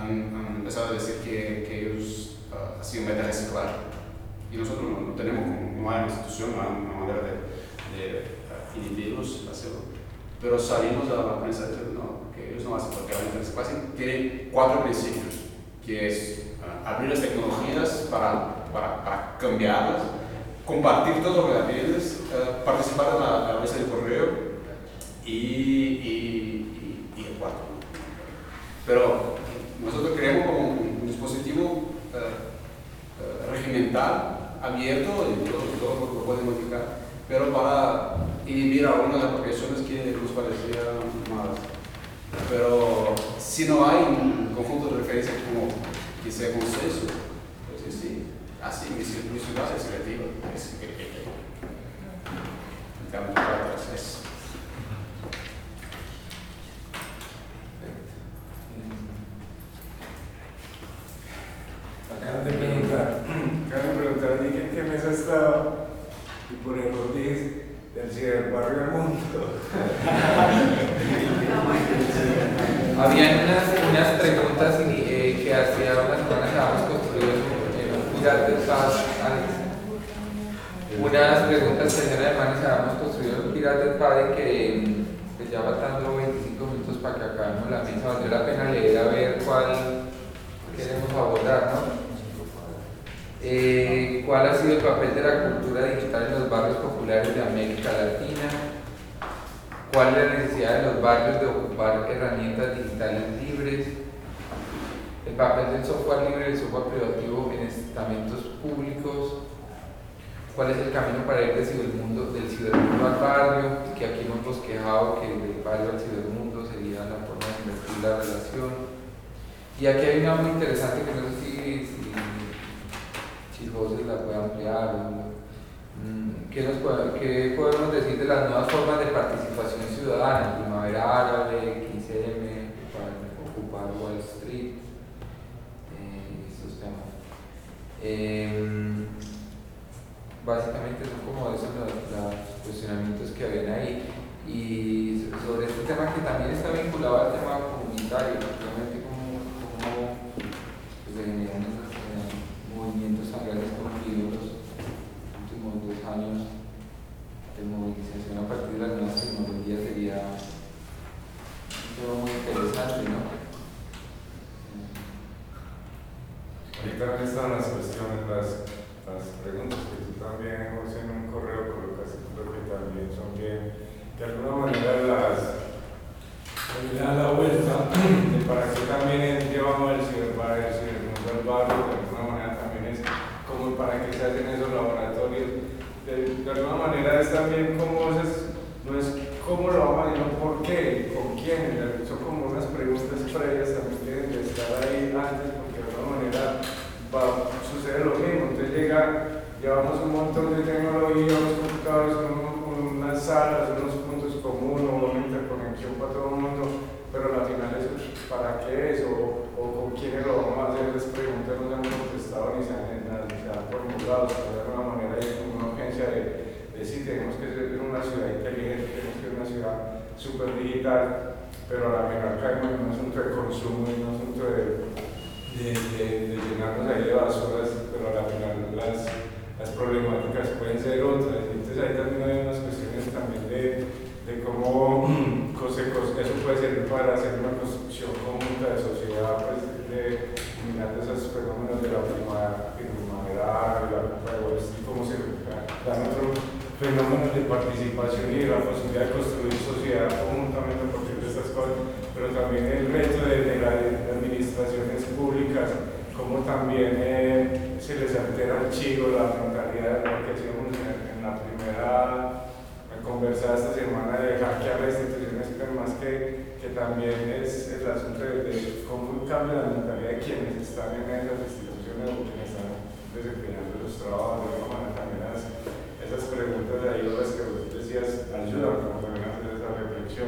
han, han empezado a decir que, que ellos uh, hacían meta reciclar. Y nosotros no, no tenemos, no hay una institución, no hay una manera de, de uh, inhibirlos hacerlo. Pero salimos a la prensa diciendo no, que ellos no hacen, porque la meta reciclar tiene cuatro principios, que es uh, abrir las tecnologías para, para, para cambiarlas, compartir todo lo que aprendes, uh, participar en la, la mesa de correo y, y, y, y el cuarto. Pero nosotros creemos como un, un dispositivo uh, uh, regimental, abierto, y todo, todo lo puede modificar, pero para inhibir algunas aplicaciones que nos parecían malas. Pero si no hay un conjunto de referencias como que sea consenso, pues sí, sí, así mi, mi ciudad es creativa, es que es Acaban de preguntar, acaban de preguntar, dije en qué mesa estaba y por error dije del ciberbarrio al mundo. Habían unas, unas preguntas eh, que hacía unas semanas que habíamos construido en un Pilar de Paz, unas preguntas que hacían hermanos que habíamos construido en un Pilar de Paz y que pues, ya faltando veinticinco minutos para que acabemos la mesa, valdría la pena leer a ver cuál queremos abordar, ¿no? Eh, ¿Cuál ha sido el papel de la cultura digital en los barrios populares de América Latina? ¿Cuál es la necesidad de los barrios de ocupar herramientas digitales libres? El papel del software libre y el software privativo en estamentos públicos. ¿Cuál es el camino para ir del cibermundo, del cibermundo al barrio? Que aquí hemos bosquejado que del barrio al cibermundo sería la forma de invertir la relación. Y aquí hay una muy interesante que no sé si, si, si José la puede ampliar. ¿No? ¿Qué, nos puede, ¿Qué podemos decir de las nuevas formas de participación ciudadana? Primavera Árabe, quince eme, ocupar Wall Street, eh, estos temas. Eh, básicamente son como esos los, los cuestionamientos que ven ahí. Y sobre este tema que también está vinculado al tema comunitario, realmente como, como pues, generan esos eh, movimientos tan grandes como los últimos dos años de movilización a partir de las nuevas tecnologías sería un tema muy interesante, ¿no? Ahí también están las cuestiones, las, las preguntas que tú también, José, en un correo colocaste, creo que también son bien, de alguna manera las le dan la vuelta de para qué también llevamos el ciberbarrio, el cibermundo al barrio, de alguna manera también es como para qué se hacen esos laboratorios. De, de alguna manera es también como es, no es cómo lo vamos a hacer, no por qué, con quién, son como unas preguntas previas también tienen que estar ahí antes, porque de alguna manera va, sucede lo mismo. Entonces llega, llevamos un montón de tecnología, unos computadores con, con unas salas, unos puntos comunes, una interconexión para todo el mundo, pero al final eso, ¿para qué es? O, o con quiénes lo vamos a hacer, las preguntas no se han contestado ni se han, ni se han formulado. De alguna manera hay como una urgencia de, de sí, tenemos que ser una ciudad inteligente, tenemos que ser una ciudad súper digital, pero a la final caemos en un asunto de consumo, en un asunto de, de, de, de llenarnos ahí de basuras, pero a la final las, las problemáticas pueden ser otras. Entonces ahí también hay unas cuestiones también de, de cómo eso puede servir para hacer una construcción conjunta de sociedad, pues, de mirando esos fenómenos de la primavera, la culpa de Wall Street, cómo se dan otros fenómenos de participación y de la posibilidad de construir sociedad conjuntamente a partir de estas cosas, pero también el reto de, de las administraciones públicas, cómo también eh, se les altera el chivo, la mentalidad de lo que hacíamos en, en la primera conversada esta semana de hackear las instituciones, pero más que, que también es el asunto de, de cómo cambia la mentalidad de quienes están en esas instituciones o quienes están desempeñando los trabajos. De alguna manera también las, esas preguntas de ahí, las que vos decías, ayudan como también a hacer esa reflexión.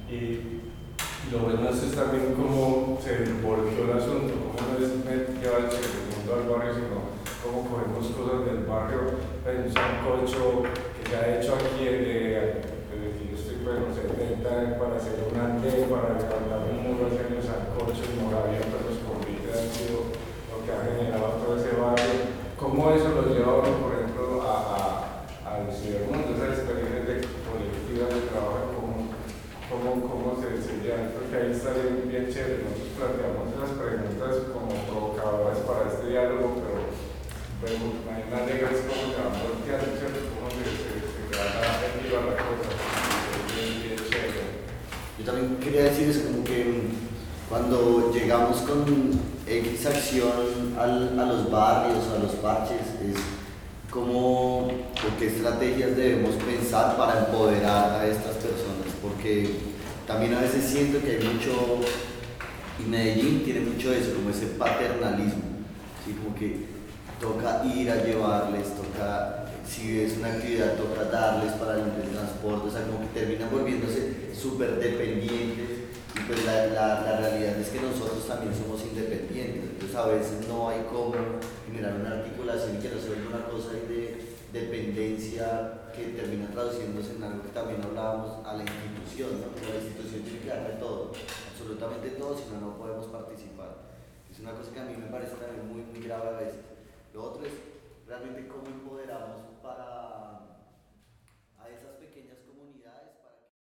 Y lo bueno es también cómo se volvió el asunto, cómo no es llevar el mundo al barrio, sino cómo cogemos cosas del barrio, un sancocho que se ha hecho aquí de, desde que yo estoy pues, no sé, setenta para hacer un andén, para levantar un muro, hacer los sancochos, Moravia, perros corridos. sido lo que ha generado todo ese barrio. ¿Cómo eso lo lleva, por ejemplo, a, a, al cibermundo, esas experiencias de colectivas de trabajo en común? ¿Cómo, cómo se, se llevan? Porque ahí está bien, bien chévere. Nosotros planteamos esas preguntas como provocadoras para este diálogo, pero bueno, hay más alegres cómo se van volteando, ¿cierto? Cómo se, se, se trata de llevar la cosa. Es bien, bien chévere. Yo también quería decir eso, como que cuando llegamos con X acción al, a los barrios, a los parches, es cómo o qué estrategias debemos pensar para empoderar a estas personas, porque también a veces siento que hay mucho, y Medellín tiene mucho eso, como ese paternalismo, ¿sí? Como que toca ir a llevarles, toca, si es una actividad, toca darles para el transporte, o sea, como que terminan volviéndose súper dependientes. Y pues la, la, la realidad es que nosotros también somos independientes, entonces a veces no hay cómo generar una articulación y que no se vuelva una cosa de dependencia que termina traduciéndose en algo que también hablábamos a la institución, ¿no? Que la institución tiene que darle todo, absolutamente todo, si no, no podemos participar. Es una cosa que a mí me parece también muy, muy grave a veces. Lo otro es realmente cómo empoderar